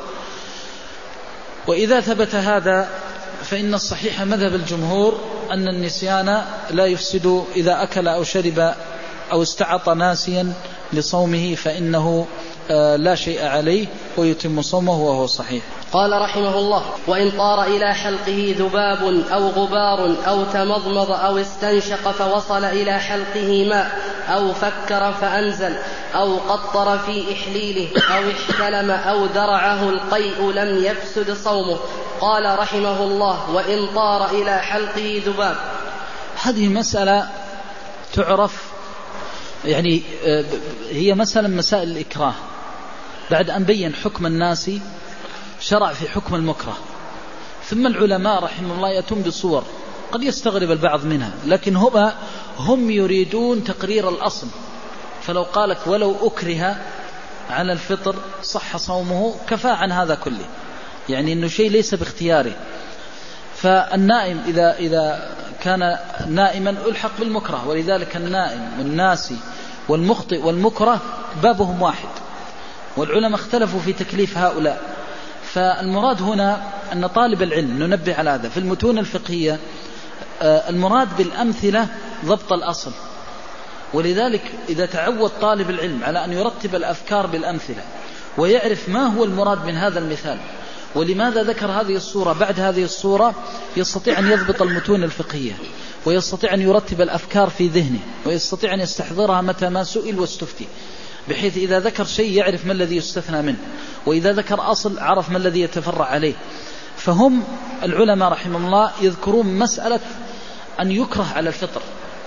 وإذا ثبت هذا فإن الصحيح مذهب الجمهور أن النسيان لا يفسد إذا أكل أو شرب أو استعط ناسيا لصومه، فإنه لا شيء عليه ويتم صومه وهو صحيح. قال رحمه الله: وإن طار إلى حلقه ذباب أو غبار أو تمضمض أو استنشق فوصل إلى حلقه ماء أو فكر فأنزل أو قطر في إحليله أو احتلم أو درعه القيء لم يفسد صومه. قال رحمه الله: وإن طار إلى حلقه ذباب. هذه مسألة تعرف، يعني هي مسألة مسائل الإكراه. بعد أن بين حكم الناس شرع في حكم المكره، ثم العلماء رحمه الله يأتون بصور قد يستغرب البعض منها، لكن هم هم يريدون تقرير الأصل. فلو قالك ولو أكره على الفطر صح صومه كفى عن هذا كله، يعني إنه شيء ليس باختياره. فالنائم إذا إذا كان نائما ألحق بالمكره، ولذلك النائم والناسي والمخطئ والمكره بابهم واحد، والعلماء اختلفوا في تكليف هؤلاء. فالمراد هنا أن طالب العلم، ننبه على هذا في المتون الفقهية، المراد بالأمثلة ضبط الأصل. ولذلك إذا تعود طالب العلم على أن يرتب الأفكار بالأمثلة ويعرف ما هو المراد من هذا المثال ولماذا ذكر هذه الصورة بعد هذه الصورة؟ يستطيع أن يضبط المتون الفقهية، ويستطيع أن يرتب الأفكار في ذهنه، ويستطيع أن يستحضرها متى ما سئل واستفتي، بحيث إذا ذكر شيء يعرف ما الذي يستثنى منه، وإذا ذكر أصل عرف ما الذي يتفرع عليه. فهم العلماء رحمهم الله يذكرون مسألة أن يكره على الفطر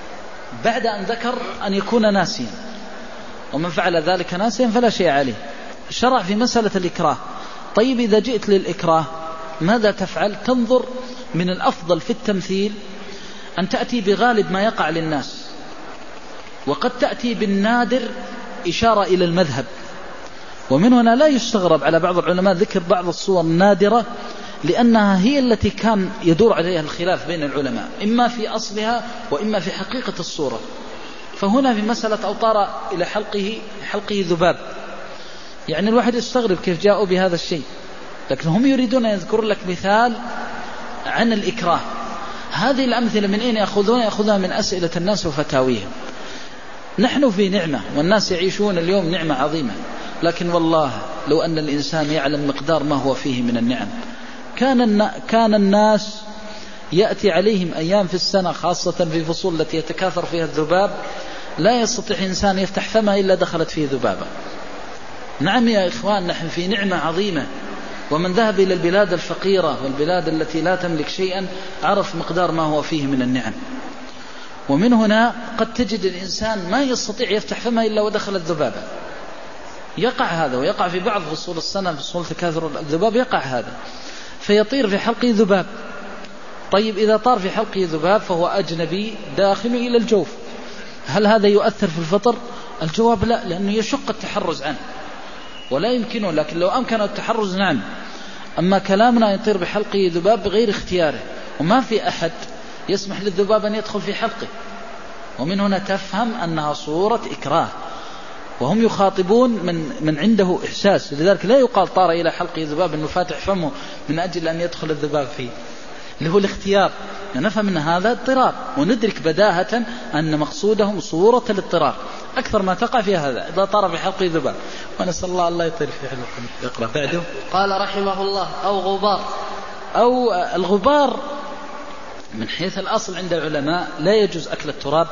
بعد أن ذكر أن يكون ناسيا، ومن فعل ذلك ناسيا فلا شيء عليه. شرع في مسألة الإكراه. طيب إذا جئت للإكراه ماذا تفعل؟ تنظر من الأفضل في التمثيل أن تأتي بغالب ما يقع للناس، وقد تأتي بالنادر إشارة إلى المذهب. ومن هنا لا يستغرب على بعض العلماء ذكر بعض الصور النادرة، لأنها هي التي كان يدور عليها الخلاف بين العلماء، إما في أصلها وإما في حقيقة الصورة. فهنا في مسألة أو طار إلى حلقه حلقه ذباب، يعني الواحد يستغرب كيف جاءوا بهذا الشيء، لكن هم يريدون أن يذكر لك مثال عن الإكراه. هذه الأمثلة من أين يأخذون؟ يأخذها من أسئلة الناس وفتاويهم. نحن في نعمة والناس يعيشون اليوم نعمة عظيمة، لكن والله لو أن الإنسان يعلم مقدار ما هو فيه من النعم كان كان الناس يأتي عليهم أيام في السنة، خاصة في فصول التي يتكاثر فيها الذباب، لا يستطيع إنسان يفتح فمه إلا دخلت فيه ذبابة. نعم يا إخوان، نحن في نعمة عظيمة، ومن ذهب إلى البلاد الفقيرة والبلاد التي لا تملك شيئا عرف مقدار ما هو فيه من النعم. ومن هنا قد تجد الإنسان ما يستطيع يفتح فمه إلا ودخل الذبابة. يقع هذا، ويقع في بعض فصول السنة، في فصول تكاثر الذباب يقع هذا، فيطير في حلقه ذباب. طيب إذا طار في حلقه ذباب فهو أجنبي داخل إلى الجوف، هل هذا يؤثر في الفطر؟ الجواب لا، لأنه يشق التحرز عنه ولا يمكنه، لكن لو أمكن التحرز نعم. أما كلامنا يطير بحلقه ذباب بغير اختياره، وما في أحد يسمح للذباب أن يدخل في حلقه، ومن هنا تفهم أنها صورة إكراه، وهم يخاطبون من من عنده إحساس. لذلك لا يقال طار إلى حلقه ذباب أنه فاتح فمه من أجل أن يدخل الذباب فيه، اللي هو الاختيار. نفهم أن هذا اضطرار، وندرك بداهة أن مقصودهم صورة الاضطرار أكثر ما تقع في هذا إذا طار في حلقه ذباب. ونسأل الله الله يطير في حلقه. يقرأ بعده. قال رحمه الله: أو غبار. أو الغبار من حيث الأصل عند العلماء لا يجوز أكل التراب.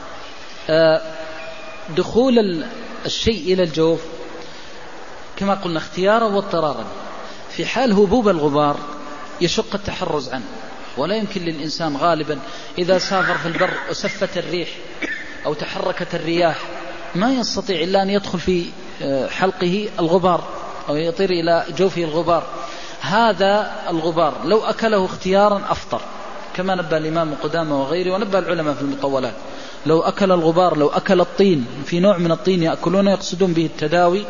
دخول الشيء إلى الجوف كما قلنا اختيارا واضطرارا. في حال هبوب الغبار يشق التحرز عنه، ولا يمكن للإنسان غالبا إذا سافر في البر وسفت الريح أو تحركت الرياح ما يستطيع إلا أن يدخل في حلقه الغبار أو يطير إلى جوفه الغبار. هذا الغبار لو أكله اختيارا أفطر، كما نبه الإمام قدامة وغيره ونبه العلماء في المطولات. لو أكل الغبار، لو أكل الطين، في نوع من الطين يأكلون يقصدون به التداوي،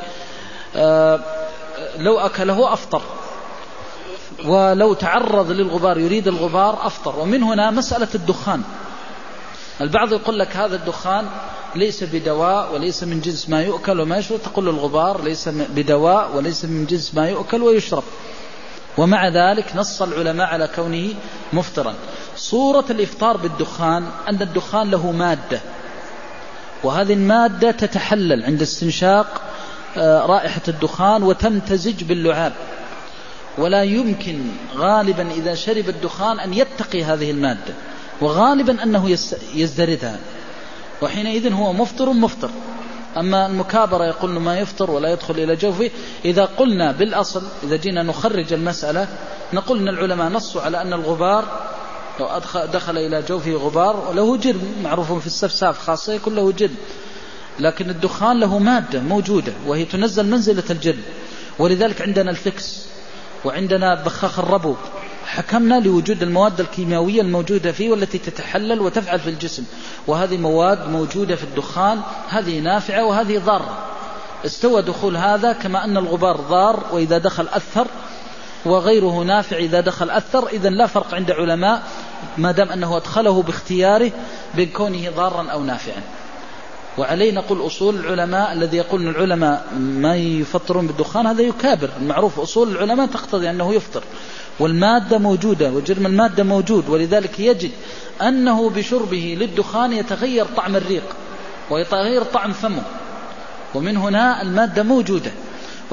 لو أكله أفطر. ولو تعرض للغبار يريد الغبار أفطر. ومن هنا مسألة الدخان، البعض يقول لك هذا الدخان ليس بدواء وليس من جنس ما يؤكل وما يشرب، تقول الغبار ليس بدواء وليس من جنس ما يؤكل ويشرب، ومع ذلك نص العلماء على كونه مفطرا. صورة الإفطار بالدخان أن الدخان له مادة، وهذه المادة تتحلل عند استنشاق رائحة الدخان وتمتزج باللعاب، ولا يمكن غالبا إذا شرب الدخان أن يتقي هذه المادة، وغالبا أنه يزدردها، وحينئذ هو مفطر مفطر. أما المكابرة يقول ما يفطر ولا يدخل إلى جوفه. إذا قلنا بالأصل، إذا جينا نخرج المسألة نقول أن العلماء نصوا على أن الغبار لو دخل إلى جوفه غبار له جرم، معروف في السفساف خاصة يكون له جرم، لكن الدخان له مادة موجودة وهي تنزل منزلة الجرم. ولذلك عندنا الفكس وعندنا بخاخ الربو، حكمنا لوجود المواد الكيميائية الموجودة فيه والتي تتحلل وتفعل في الجسم، وهذه مواد موجودة في الدخان، هذه نافعة وهذه ضارة. استوى دخول هذا كما أن الغبار ضار وإذا دخل أثر، وغيره نافع إذا دخل أثر. إذن لا فرق عند علماء ما دام أنه أدخله باختياره بين كونه ضارا أو نافعا. وعليه نقول أصول العلماء الذي يقول أن العلماء ما يفطرون بالدخان هذا يكابر. المعروف أصول العلماء تقتضي أنه يفطر، والمادة موجودة وجرم المادة موجود، ولذلك يجد أنه بشربه للدخان يتغير طعم الريق ويتغير طعم فمه، ومن هنا المادة موجودة.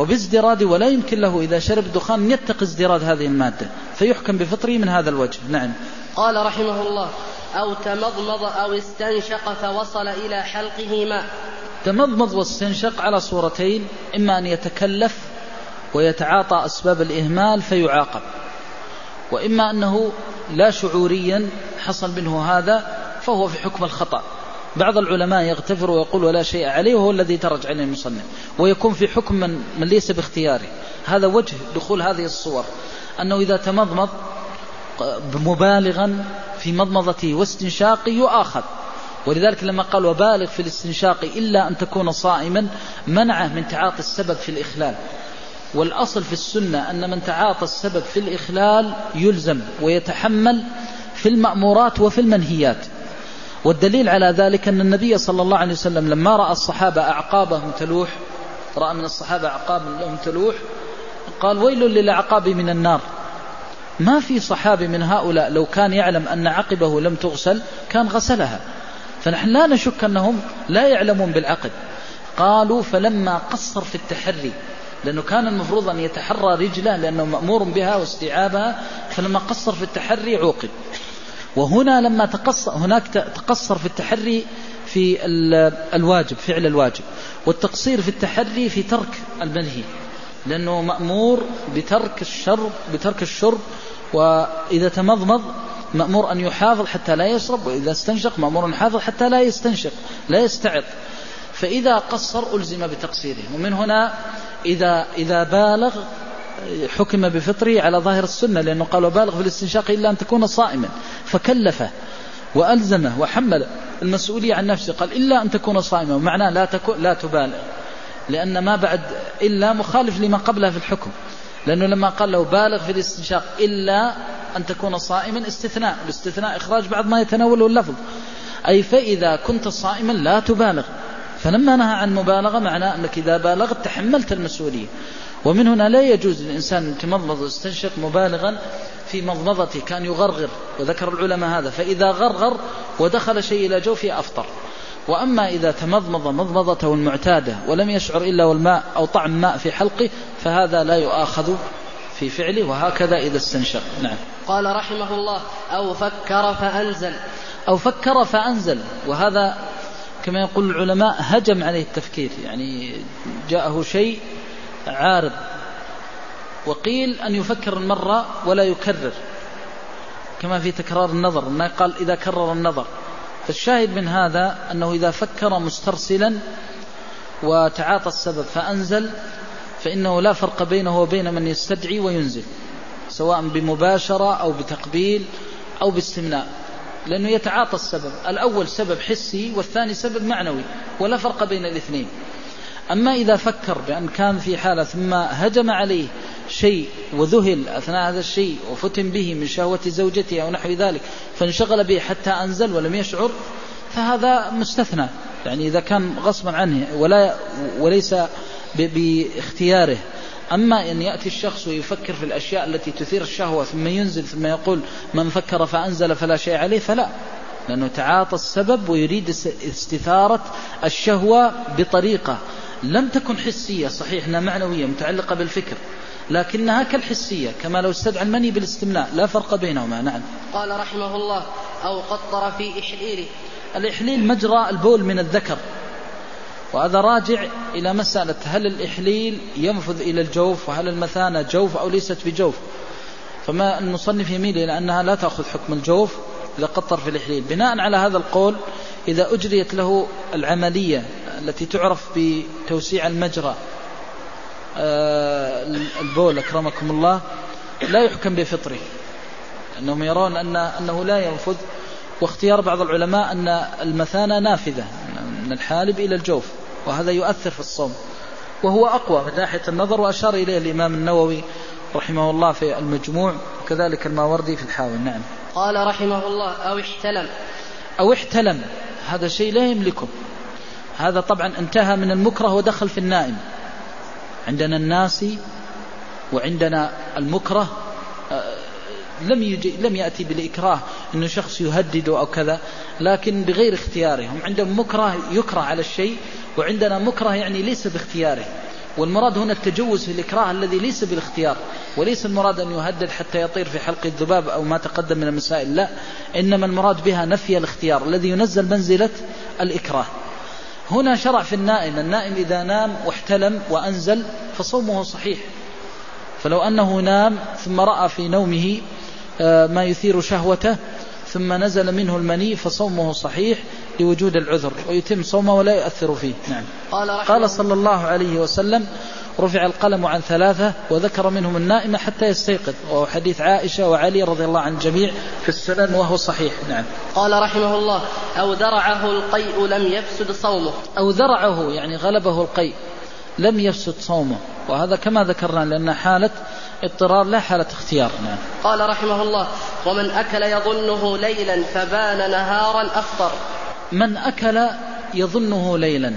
وبازدراد، ولا يمكن له إذا شرب الدخان يتقي ازدراد هذه المادة، فيحكم بفطره من هذا الوجه. نعم. قال رحمه الله: أو تمضمض أو استنشق فوصل إلى حلقه ماء. تمضمض واستنشق على صورتين: إما أن يتكلف ويتعاطى أسباب الإهمال فيعاقب، وإما أنه لا شعوريا حصل منه هذا فهو في حكم الخطأ. بعض العلماء يغتفر ويقول ولا شيء عليه، وهو الذي ترج عليه المصنف، ويكون في حكم من, من ليس باختياره. هذا وجه دخول هذه الصور، أنه إذا تمضمض مبالغا في مضمضته واستنشاقه يؤاخذ. ولذلك لما قال وبالغ في الاستنشاق إلا أن تكون صائما منعه من تعاطي السبب في الإخلال. والأصل في السنة أن من تعاطى السبب في الإخلال يلزم ويتحمل في المأمورات وفي المنهيات. والدليل على ذلك أن النبي صلى الله عليه وسلم لما رأى الصحابة أعقابهم تلوح، رأى من الصحابة أعقاب لهم تلوح، قال ويل للأعقاب من النار. ما في صحابي من هؤلاء لو كان يعلم أن عقبه لم تغسل كان غسلها، فنحن لا نشك أنهم لا يعلمون بالعقد. قالوا فلما قصر في التحري، لأنه كان المفروض أن يتحرى رجله لأنه مأمور بها واستيعابها، فلما قصر في التحري عوقب. وهنا لما تقصر هناك تقصر في التحري في الواجب، فعل الواجب، والتقصير في التحري في ترك المنهي، لأنه مأمور بترك الشرب بترك الشرب وإذا تمضمض مأمور أن يحافظ حتى لا يشرب، وإذا استنشق مأمور أن يحافظ حتى لا يستنشق لا يستعط. فإذا قصر ألزم بتقصيره. ومن هنا إذا إذا بالغ حكم بفطره على ظاهر السنة، لأنه قال بالغ في الاستنشاق إلا أن تكون صائما، فكلفه وألزمه وحمل المسؤولية عن نفسه، قال إلا أن تكون صائما، ومعناه لا تكون لا تبالغ، لأن ما بعد إلا مخالف لما قبلها في الحكم. لأنه لما قال له بالغ في الاستنشاق إلا أن تكون صائما استثناء، باستثناء إخراج بعض ما يتناوله اللفظ، أي فإذا كنت صائما لا تبالغ. فلما نهى عن مبالغة معناه أنك إذا بالغت تحملت المسؤولية. ومن هنا لا يجوز للإنسان أن يتمضمض ويستنشق مبالغا في مضمضته، كان يغرغر، وذكر العلماء هذا، فإذا غرغر ودخل شيء إلى جوفه أفطر. وأما إذا تمضمض مضمضته المعتادة ولم يشعر إلا والماء أو طعم ماء في حلقه فهذا لا يؤاخذ في فعله، وهكذا إذا استنشق. نعم. قال رحمه الله: أو فكر فأنزل. أو فكر فأنزل، وهذا كما يقول العلماء هجم عليه التفكير، يعني جاءه شيء عارض، وقيل أن يفكر المرة ولا يكرر، كما في تكرار النظر، ما قال إذا كرر النظر. فالشاهد من هذا أنه إذا فكر مسترسلا وتعاطى السبب فأنزل فإنه لا فرق بينه وبين من يستدعي وينزل، سواء بمباشرة أو بتقبيل أو باستمناء، لأنه يتعاطى السبب. الأول سبب حسي والثاني سبب معنوي، ولا فرق بين الاثنين. أما إذا فكر بأن كان في حالة ثم هجم عليه شيء وذهل أثناء هذا الشيء وفتن به من شهوة زوجته أو نحو ذلك فانشغل به حتى أنزل ولم يشعر، فهذا مستثنى، يعني إذا كان غصبا عنه ولا وليس باختياره. أما أن يأتي الشخص ويفكر في الأشياء التي تثير الشهوة ثم ينزل ثم يقول من فكر فأنزل فلا شيء عليه، فلا، لأنه تعاطى السبب ويريد استثارة الشهوة بطريقة لم تكن حسية، صحيح أنها معنوية متعلقة بالفكر، لكنها كالحسية، كما لو استدعى المني بالاستمناء، لا فرق بينهما. نعم. قال رحمه الله: أو قطر في إحليله. الإحليل مجرى البول من الذكر، وهذا راجع إلى مسألة هل الإحليل ينفذ إلى الجوف، وهل المثانة جوف أو ليست بجوف. فما المصنف يميل إلى أنها لا تأخذ حكم الجوف إذا قطر في الإحليل. بناء على هذا القول إذا أجريت له العملية التي تعرف بتوسيع المجرى البول أكرمكم الله لا يحكم بفطره، أنهم يرون أن أنه لا ينفذ. واختيار بعض العلماء أن المثانة نافذة من الحالب إلى الجوف، وهذا يؤثر في الصوم، وهو أقوى من ناحية النظر، وأشار إليه الإمام النووي رحمه الله في المجموع، وكذلك الماوردي في الحاوي. نعم. قال رحمه الله: أو احتلم. أو احتلم، هذا شيء لا يملكه، هذا طبعا انتهى من المكره ودخل في النائم. عندنا الناسي وعندنا المكره، لم يجي لم يأتي بالإكراه إنه شخص يهدده أو كذا، لكن بغير اختياره. هم عندهم مكره يكره على الشيء، وعندنا مكره يعني ليس باختياره. والمراد هنا التجوز في الإكراه الذي ليس بالاختيار، وليس المراد أن يهدد حتى يطير في حلق الذباب أو ما تقدم من المسائل، لا، إنما المراد بها نفي الاختيار الذي ينزل منزلة الإكراه. هنا شرع في النائم، النائم إذا نام واحتلم وأنزل فصومه صحيح، فلو أنه نام ثم رأى في نومه ما يثير شهوته ثم نزل منه المني فصومه صحيح لوجود العذر، ويتم صومه ولا يؤثر فيه. نعم. قال صلى الله عليه وسلم: رفع القلم عن ثلاثة وذكر منهم النائم حتى يستيقظ، وهو حديث عائشة وعلي رضي الله عن الجميع في السنن وهو صحيح. نعم. قال رحمه الله: أو ذرعه القيء لم يفسد صومه. أو ذرعه يعني غلبه القيء لم يفسد صومه، وهذا كما ذكرنا لأن حالة اضطرار لا حالة اختيار. نعم. قال رحمه الله: ومن أكل يظنه ليلا فبان نهارا أفطر. من أكل يظنه ليلا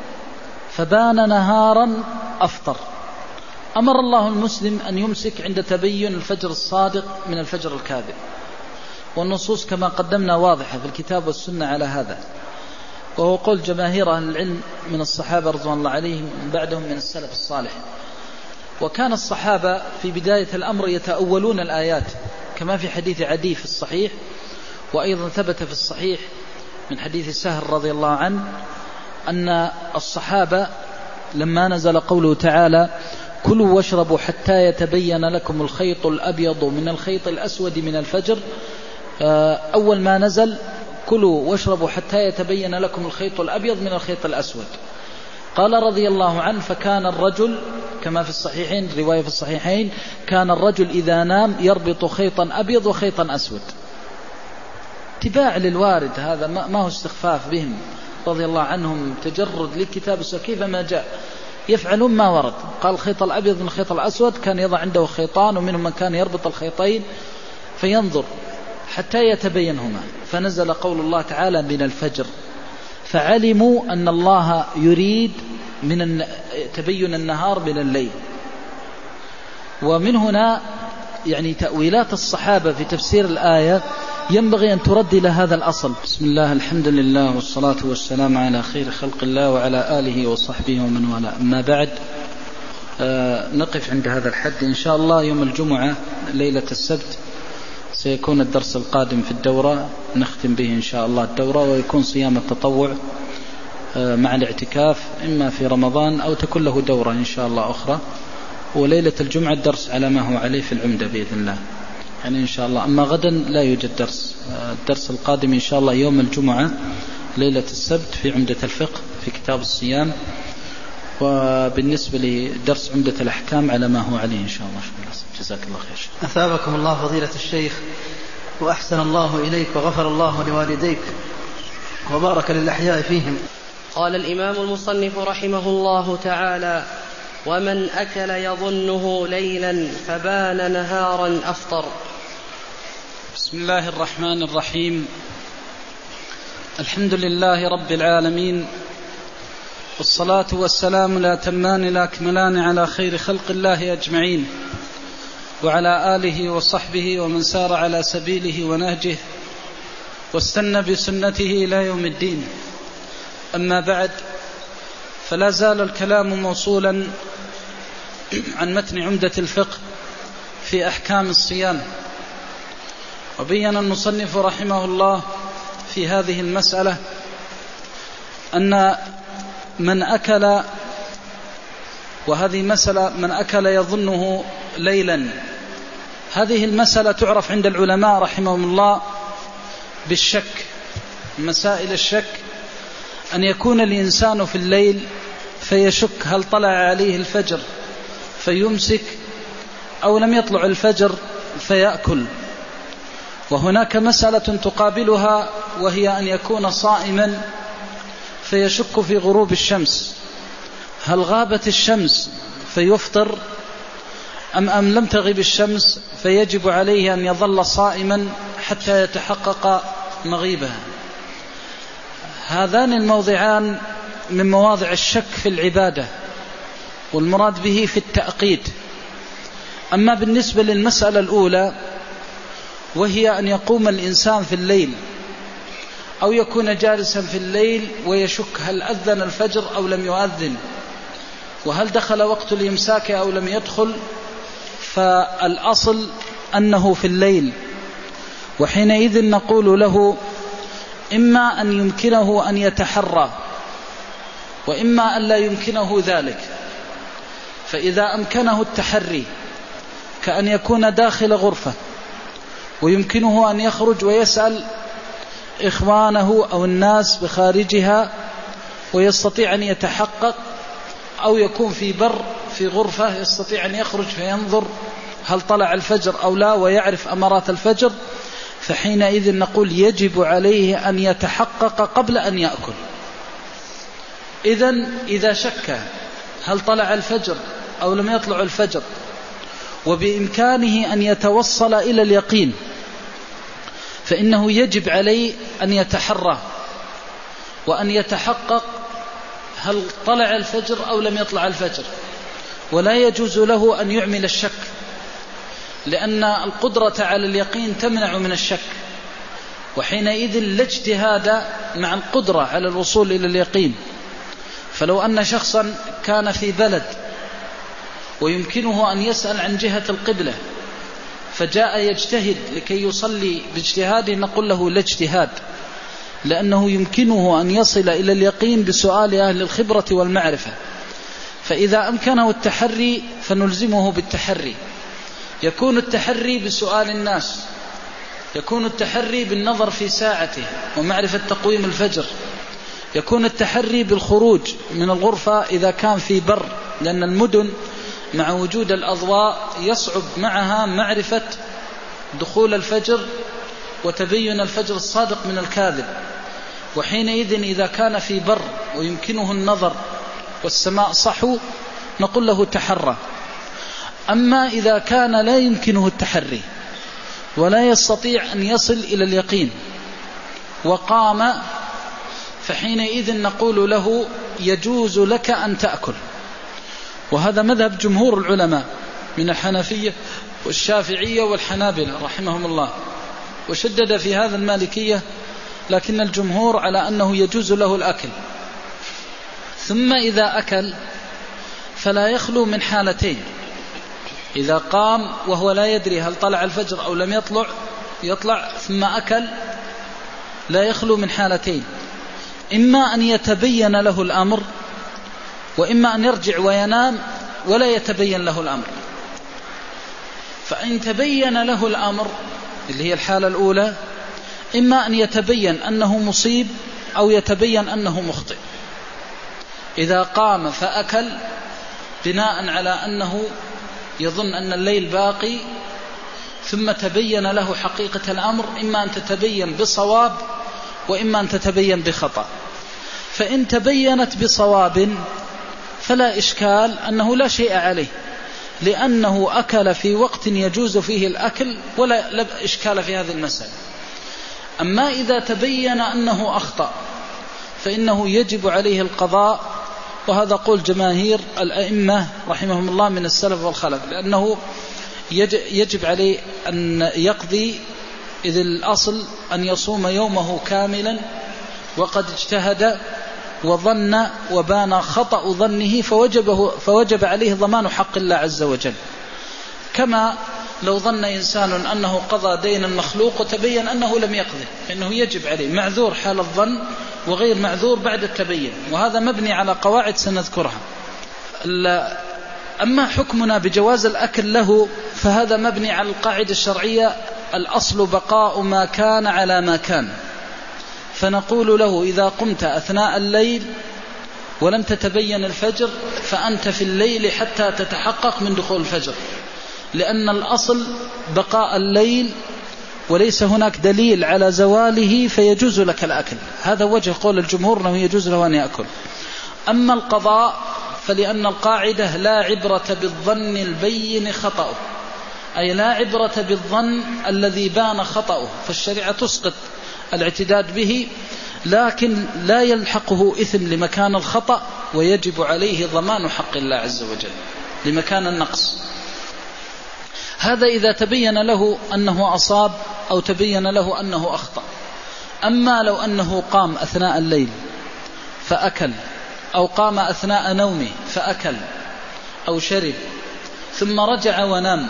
فبان نهارا أفطر. أمر الله المسلم أن يمسك عند تبين الفجر الصادق من الفجر الكاذب، والنصوص كما قدمنا واضحة في الكتاب والسنة على هذا، وهو قول جماهير أهل العلم من الصحابة رضوان الله عليهم بعدهم من السلف الصالح. وكان الصحابة في بداية الأمر يتأولون الآيات كما في حديث عدي في الصحيح، وأيضا ثبت في الصحيح من حديث سهل رضي الله عنه أن الصحابة لما نزل قوله تعالى: كلوا واشربوا حتى يتبين لكم الخيط الأبيض من الخيط الأسود من الفجر، أول ما نزل كلوا واشربوا حتى يتبين لكم الخيط الأبيض من الخيط الأسود. قال رضي الله عنه: فكان الرجل كما في الصحيحين، رواية في الصحيحين، كان الرجل إذا نام يربط خيطا أبيض وخيطا أسود، اتباع للوارد، هذا ما هو استخفاف بهم رضي الله عنهم، تجرد لكتاب كيف ما جاء يفعلون ما ورد. قال الخيط الأبيض من الخيط الأسود، كان يضع عنده خيطان ومنهم من كان يربط الخيطين فينظر حتى يتبينهما، فنزل قول الله تعالى: من الفجر، فعلموا أن الله يريد من تبين النهار من الليل. ومن هنا يعني تأويلات الصحابة في تفسير الآية ينبغي أن ترد إلى هذا الأصل. بسم الله، الحمد لله، والصلاة والسلام على خير خلق الله وعلى آله وصحبه ومن والاه. أما بعد، آه نقف عند هذا الحد إن شاء الله. يوم الجمعة ليلة السبت سيكون الدرس القادم في الدورة، نختم به إن شاء الله الدورة، ويكون صيام التطوع آه مع الاعتكاف إما في رمضان أو تكون له دورة إن شاء الله أخرى، وليلة الجمعة الدرس على ما هو عليه في العمدة بإذن الله يعني إن شاء الله. أما غدا لا يوجد درس، الدرس القادم إن شاء الله يوم الجمعة ليلة السبت في عمدة الفقه في كتاب الصيام، وبالنسبة لدرس عمدة الأحكام على ما هو عليه إن شاء الله. جزاك الله خير. أثابكم الله فضيلة الشيخ، وأحسن الله إليك، وغفر الله لوالديك، وبارك للأحياء فيهم. قال الإمام المصنف رحمه الله تعالى: ومن أكل يظنه ليلا فبان نهارا أفطر. بسم الله الرحمن الرحيم. الحمد لله رب العالمين، والصلاة والسلام الأتمان الأكملان على خير خلق الله أجمعين، وعلى آله وصحبه ومن سار على سبيله ونهجه واستنى بسنته إلى يوم الدين. أما بعد، فلا زال الكلام موصولا عن متن عمدة الفقه في أحكام الصيام. وبين المصنف رحمه الله في هذه المسألة أن من أكل، وهذه مسألة من أكل يظنه ليلا، هذه المسألة تعرف عند العلماء رحمهم الله بالشك. مسائل الشك أن يكون الإنسان في الليل فيشك هل طلع عليه الفجر فيمسك أو لم يطلع الفجر فيأكل. وهناك مسألة تقابلها، وهي أن يكون صائما فيشك في غروب الشمس، هل غابت الشمس فيفطر أم أم لم تغب الشمس فيجب عليه أن يظل صائما حتى يتحقق مغيبها. هذان الموضعان من مواضع الشك في العبادة، والمراد به في التأقيد. أما بالنسبة للمسألة الأولى، وهي أن يقوم الإنسان في الليل أو يكون جالسا في الليل ويشك هل أذن الفجر أو لم يؤذن، وهل دخل وقت الإمساك أو لم يدخل؟ فالأصل أنه في الليل، وحينئذ نقول له إما أن يمكنه أن يتحرى وإما أن لا يمكنه ذلك. فإذا أمكنه التحري كأن يكون داخل غرفة ويمكنه أن يخرج ويسأل إخوانه أو الناس بخارجها ويستطيع أن يتحقق، أو يكون في بر في غرفة يستطيع أن يخرج فينظر هل طلع الفجر أو لا ويعرف أمارات الفجر، فحينئذ نقول يجب عليه أن يتحقق قبل أن يأكل. إذن إذا شك هل طلع الفجر أو لم يطلع الفجر وبإمكانه أن يتوصل إلى اليقين، فإنه يجب عليه أن يتحرى وأن يتحقق هل طلع الفجر أو لم يطلع الفجر، ولا يجوز له أن يعمل الشك، لأن القدرة على اليقين تمنع من الشك، وحينئذ لا اجتهاد مع القدرة على الوصول إلى اليقين. فلو أن شخصا كان في بلد ويمكنه أن يسأل عن جهة القبلة فجاء يجتهد لكي يصلي باجتهاده، نقول له لا اجتهاد، لأنه يمكنه أن يصل إلى اليقين بسؤال أهل الخبرة والمعرفة. فإذا أمكنه التحري فنلزمه بالتحري. يكون التحري بسؤال الناس، يكون التحري بالنظر في ساعته ومعرفة تقويم الفجر، يكون التحري بالخروج من الغرفة إذا كان في بر، لأن المدن مع وجود الأضواء يصعب معها معرفة دخول الفجر وتبين الفجر الصادق من الكاذب. وحينئذ إذا كان في بر ويمكنه النظر والسماء صحو نقول له تحرى. أما إذا كان لا يمكنه التحري ولا يستطيع أن يصل إلى اليقين وقام، فحينئذ نقول له يجوز لك أن تأكل. وهذا مذهب جمهور العلماء من الحنفية والشافعية والحنابلة رحمهم الله، وشدد في هذا المالكية، لكن الجمهور على أنه يجوز له الأكل. ثم إذا أكل فلا يخلو من حالتين: إذا قام وهو لا يدري هل طلع الفجر أو لم يطلع يطلع ثم أكل، لا يخلو من حالتين: إما أن يتبين له الأمر، وإما أن يرجع وينام ولا يتبين له الأمر. فإن تبين له الأمر اللي هي الحالة الأولى، إما أن يتبين أنه مصيب أو يتبين أنه مخطئ. إذا قام فأكل بناء على أنه يظن أن الليل باقي، ثم تبين له حقيقة الأمر، إما أن تتبين بصواب وإما أن تتبين بخطأ. فإن تبينت بصواب فلا إشكال أنه لا شيء عليه، لأنه أكل في وقت يجوز فيه الأكل ولا إشكال في هذه المسألة. أما إذا تبين أنه أخطأ فإنه يجب عليه القضاء، وهذا قول جماهير الأئمة رحمهم الله من السلف والخلف، لأنه يجب عليه أن يقضي، إذ الأصل أن يصوم يومه كاملا وقد اجتهد وظن وبان خطأ ظنه فوجبه فوجب عليه ضمان حق الله عز وجل. كما لو ظن إنسان أنه قضى دين المخلوق وتبين أنه لم يقضي، فإنه يجب عليه، معذور حال الظن وغير معذور بعد التبين، وهذا مبني على قواعد سنذكرها. أما حكمنا بجواز الأكل له فهذا مبني على القاعدة الشرعية: الأصل بقاء ما كان على ما كان. فنقول له: إذا قمت أثناء الليل ولم تتبين الفجر فأنت في الليل حتى تتحقق من دخول الفجر، لأن الأصل بقاء الليل وليس هناك دليل على زواله فيجوز لك الأكل. هذا وجه قول الجمهور أنه يجوز له أن يأكل. أما القضاء فلأن القاعدة: لا عبرة بالظن البين خطأه، أي لا عبرة بالظن الذي بان خطأه، فالشريعة تسقط الاعتداد به، لكن لا يلحقه إثم لمكان الخطأ، ويجب عليه ضمان حق الله عز وجل لمكان النقص. هذا إذا تبين له أنه أصاب أو تبين له أنه أخطأ. أما لو أنه قام أثناء الليل فأكل أو قام أثناء نومه فأكل أو شرب ثم رجع ونام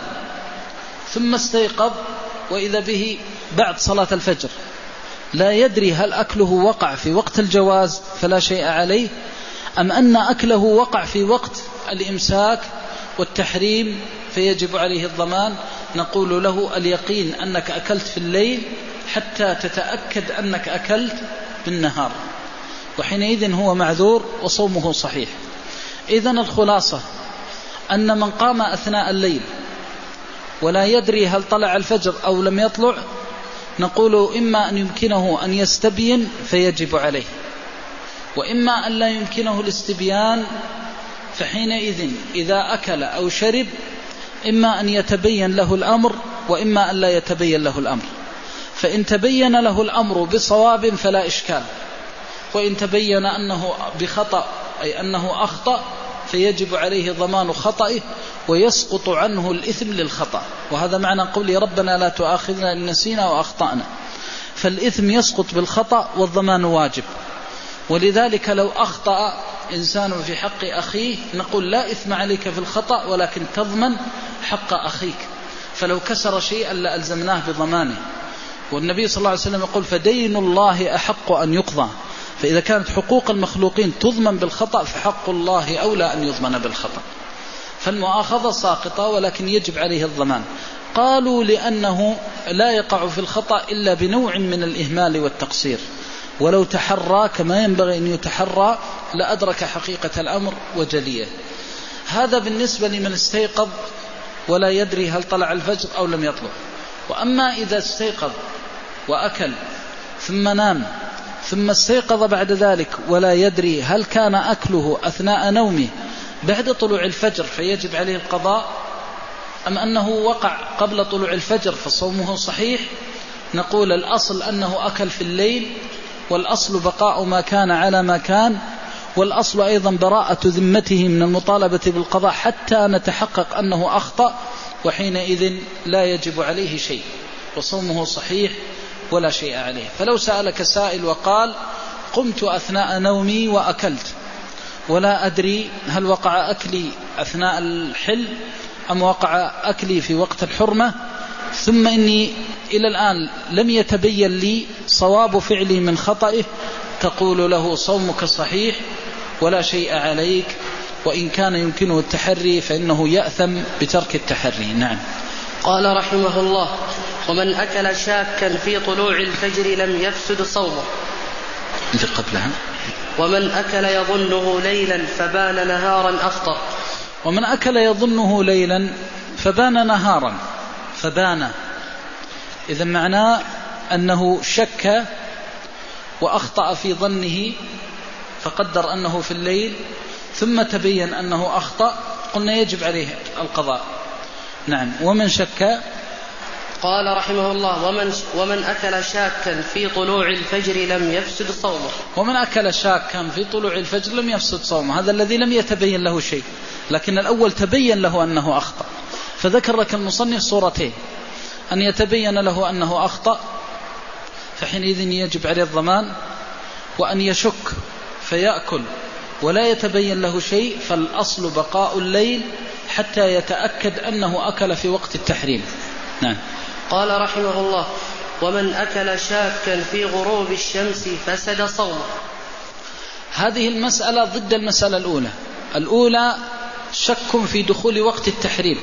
ثم استيقظ وإذا به بعد صلاة الفجر لا يدري هل أكله وقع في وقت الجواز فلا شيء عليه، أم أن أكله وقع في وقت الإمساك والتحريم فيجب عليه الضمان، نقول له اليقين أنك أكلت في الليل حتى تتأكد أنك أكلت بالنهار، وحينئذ هو معذور وصومه صحيح. إذن الخلاصة أن من قام أثناء الليل ولا يدري هل طلع الفجر أو لم يطلع، نقول إما أن يمكنه أن يستبين فيجب عليه، وإما أن لا يمكنه الاستبيان، فحينئذ إذا أكل أو شرب إما أن يتبين له الأمر وإما أن لا يتبين له الأمر. فإن تبين له الأمر بصواب فلا إشكال، وإن تبين أنه بخطأ أي أنه أخطأ فيجب عليه ضمان خطئه ويسقط عنه الإثم للخطأ. وهذا معنى قولي ربنا لا تؤاخذنا إن نسينا وأخطأنا، فالإثم يسقط بالخطأ والضمان واجب. ولذلك لو أخطأ إنسان في حق أخيه نقول لا إثم عليك في الخطأ ولكن تضمن حق أخيك، فلو كسر شيئا لألزمناه بضمانه. والنبي صلى الله عليه وسلم يقول فدين الله أحق أن يقضى، فإذا كانت حقوق المخلوقين تضمن بالخطأ فحق الله أولى أن يضمن بالخطأ، فالمؤاخذة ساقطة ولكن يجب عليه الضمان. قالوا لأنه لا يقع في الخطأ إلا بنوع من الإهمال والتقصير، ولو تحرى كما ينبغي أن يتحرى لأدرك حقيقة الأمر وجليه. هذا بالنسبة لمن استيقظ ولا يدري هل طلع الفجر أو لم يطلع. وأما إذا استيقظ وأكل ثم نام ثم استيقظ بعد ذلك ولا يدري هل كان أكله أثناء نومه بعد طلوع الفجر فيجب عليه القضاء، أم أنه وقع قبل طلوع الفجر فصومه صحيح، نقول الأصل أنه أكل في الليل، والأصل بقاء ما كان على ما كان، والأصل أيضا براءة ذمته من المطالبة بالقضاء حتى نتحقق أنه أخطأ، وحينئذ لا يجب عليه شيء وصومه صحيح ولا شيء عليه. فلو سألك سائل وقال قمت أثناء نومي وأكلت ولا أدري هل وقع أكلي أثناء الحل أم وقع أكلي في وقت الحرمة، ثم إني إلى الآن لم يتبين لي صواب فعلي من خطئه، تقول له صومك صحيح ولا شيء عليك، وإن كان يمكنه التحري فإنه يأثم بترك التحري. نعم. قال رحمه الله: ومن أكل شاكا في طلوع الفجر لم يفسد صومه. اللي قبلها: ومن أكل يظنه ليلا فبان نهارا أفطر. ومن أكل يظنه ليلا فبان نهارا، فبان إذا معناه أنه شك وأخطأ في ظنه فقدر أنه في الليل ثم تبين أنه أخطأ، قلنا يجب عليه القضاء. نعم. ومن شك، قال رحمه الله: ومن, ومن أكل شاكا في طلوع الفجر لم يفسد صومه. ومن أكل شاكا في طلوع الفجر لم يفسد صومه، هذا الذي لم يتبين له شيء، لكن الأول تبين له أنه أخطأ، فذكر لك المصنف صورتين: أن يتبين له أنه أخطأ فحينئذ يجب عليه الضمان، وأن يشك فيأكل ولا يتبين له شيء، فالأصل بقاء الليل حتى يتأكد أنه أكل في وقت التحريم. نعم. قال رحمه الله: ومن أكل شاكا في غروب الشمس فسد صومه. هذه المسألة ضد المسألة الأولى. الأولى شك في دخول وقت التحريم،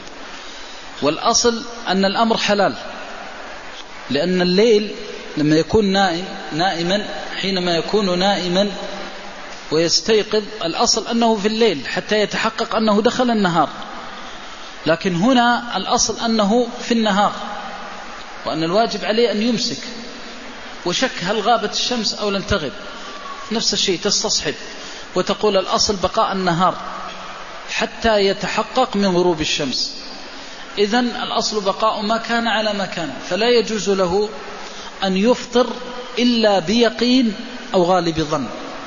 والأصل أن الأمر حلال، لأن الليل لما يكون نائم نائما حينما يكون نائما ويستيقظ الأصل أنه في الليل حتى يتحقق أنه دخل النهار، لكن هنا الأصل أنه في النهار، وأن الواجب عليه أن يمسك، وشك هل غابت الشمس أو لم تغب، نفس الشيء تستصحب وتقول الأصل بقاء النهار حتى يتحقق من غروب الشمس. إذن الأصل بقاء ما كان على ما كان، فلا يجوز له أن يفطر إلا بيقين أو غالب ظن.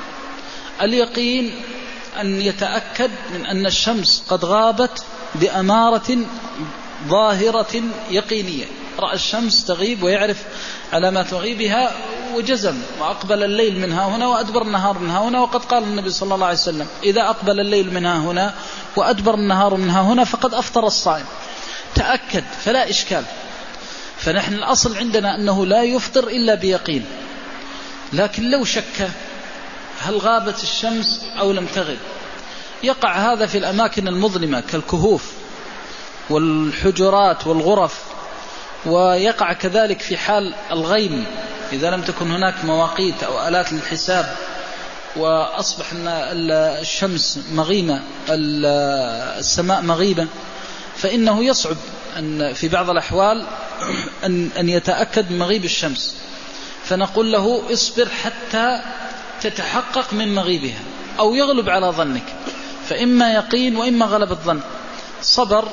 اليقين أن يتأكد من أن الشمس قد غابت بأمارة ظاهرة يقينية، رأى الشمس تغيب ويعرف علامات غيبها وجزم وأقبل الليل منها هنا وأدبر النهار منها هنا، وقد قال النبي صلى الله عليه وسلم إذا أقبل الليل منها هنا وأدبر النهار منها هنا فقد أفطر الصائم. تأكد فلا إشكال. فنحن الأصل عندنا أنه لا يفطر إلا بيقين. لكن لو شك هل غابت الشمس أو لم تغب، يقع هذا في الأماكن المظلمة كالكهوف والحجرات والغرف، ويقع كذلك في حال الغيم إذا لم تكن هناك مواقيت أو آلات للحساب، وأصبح الشمس مغيمة، السماء مغيبة، فإنه يصعب أن في بعض الأحوال أن يتأكد من مغيب الشمس. فنقول له اصبر حتى تتحقق من مغيبها أو يغلب على ظنك، فإما يقين وإما غلب الظن. صبر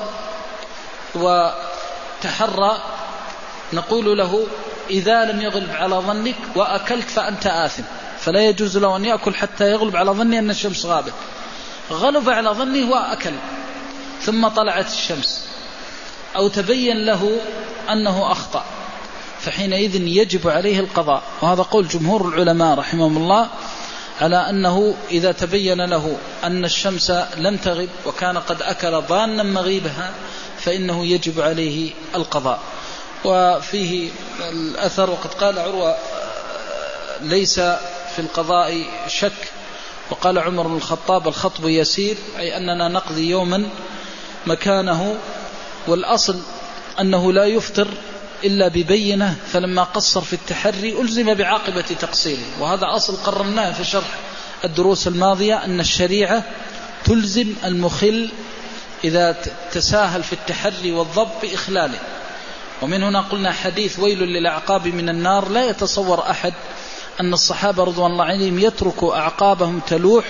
وتحرى، نقول له إذا لم يغلب على ظنك وأكلت فأنت آثم، فلا يجوز له أن يأكل حتى يغلب على ظنه أن الشمس غابت. غلب على ظنه وأكل ثم طلعت الشمس أو تبين له أنه أخطأ، فحينئذ يجب عليه القضاء. وهذا قول جمهور العلماء رحمهم الله على أنه إذا تبين له أن الشمس لم تغب وكان قد أكل ظانا مغيبها فإنه يجب عليه القضاء. وفيه الأثر وقد قال عروة ليس في القضاء شك، وقال عمر بن الخطاب الخطب يسير، أي أننا نقضي يوما مكانه. والأصل أنه لا يفطر إلا ببينة، فلما قصر في التحري ألزم بعاقبة تقصيره. وهذا أصل قررناه في شرح الدروس الماضية، أن الشريعة تلزم المخل إذا تساهل في التحري والضبط بإخلاله. ومن هنا قلنا حديث ويل للأعقاب من النار، لا يتصور أحد أن الصحابة رضوان الله عليهم يتركوا أعقابهم تلوح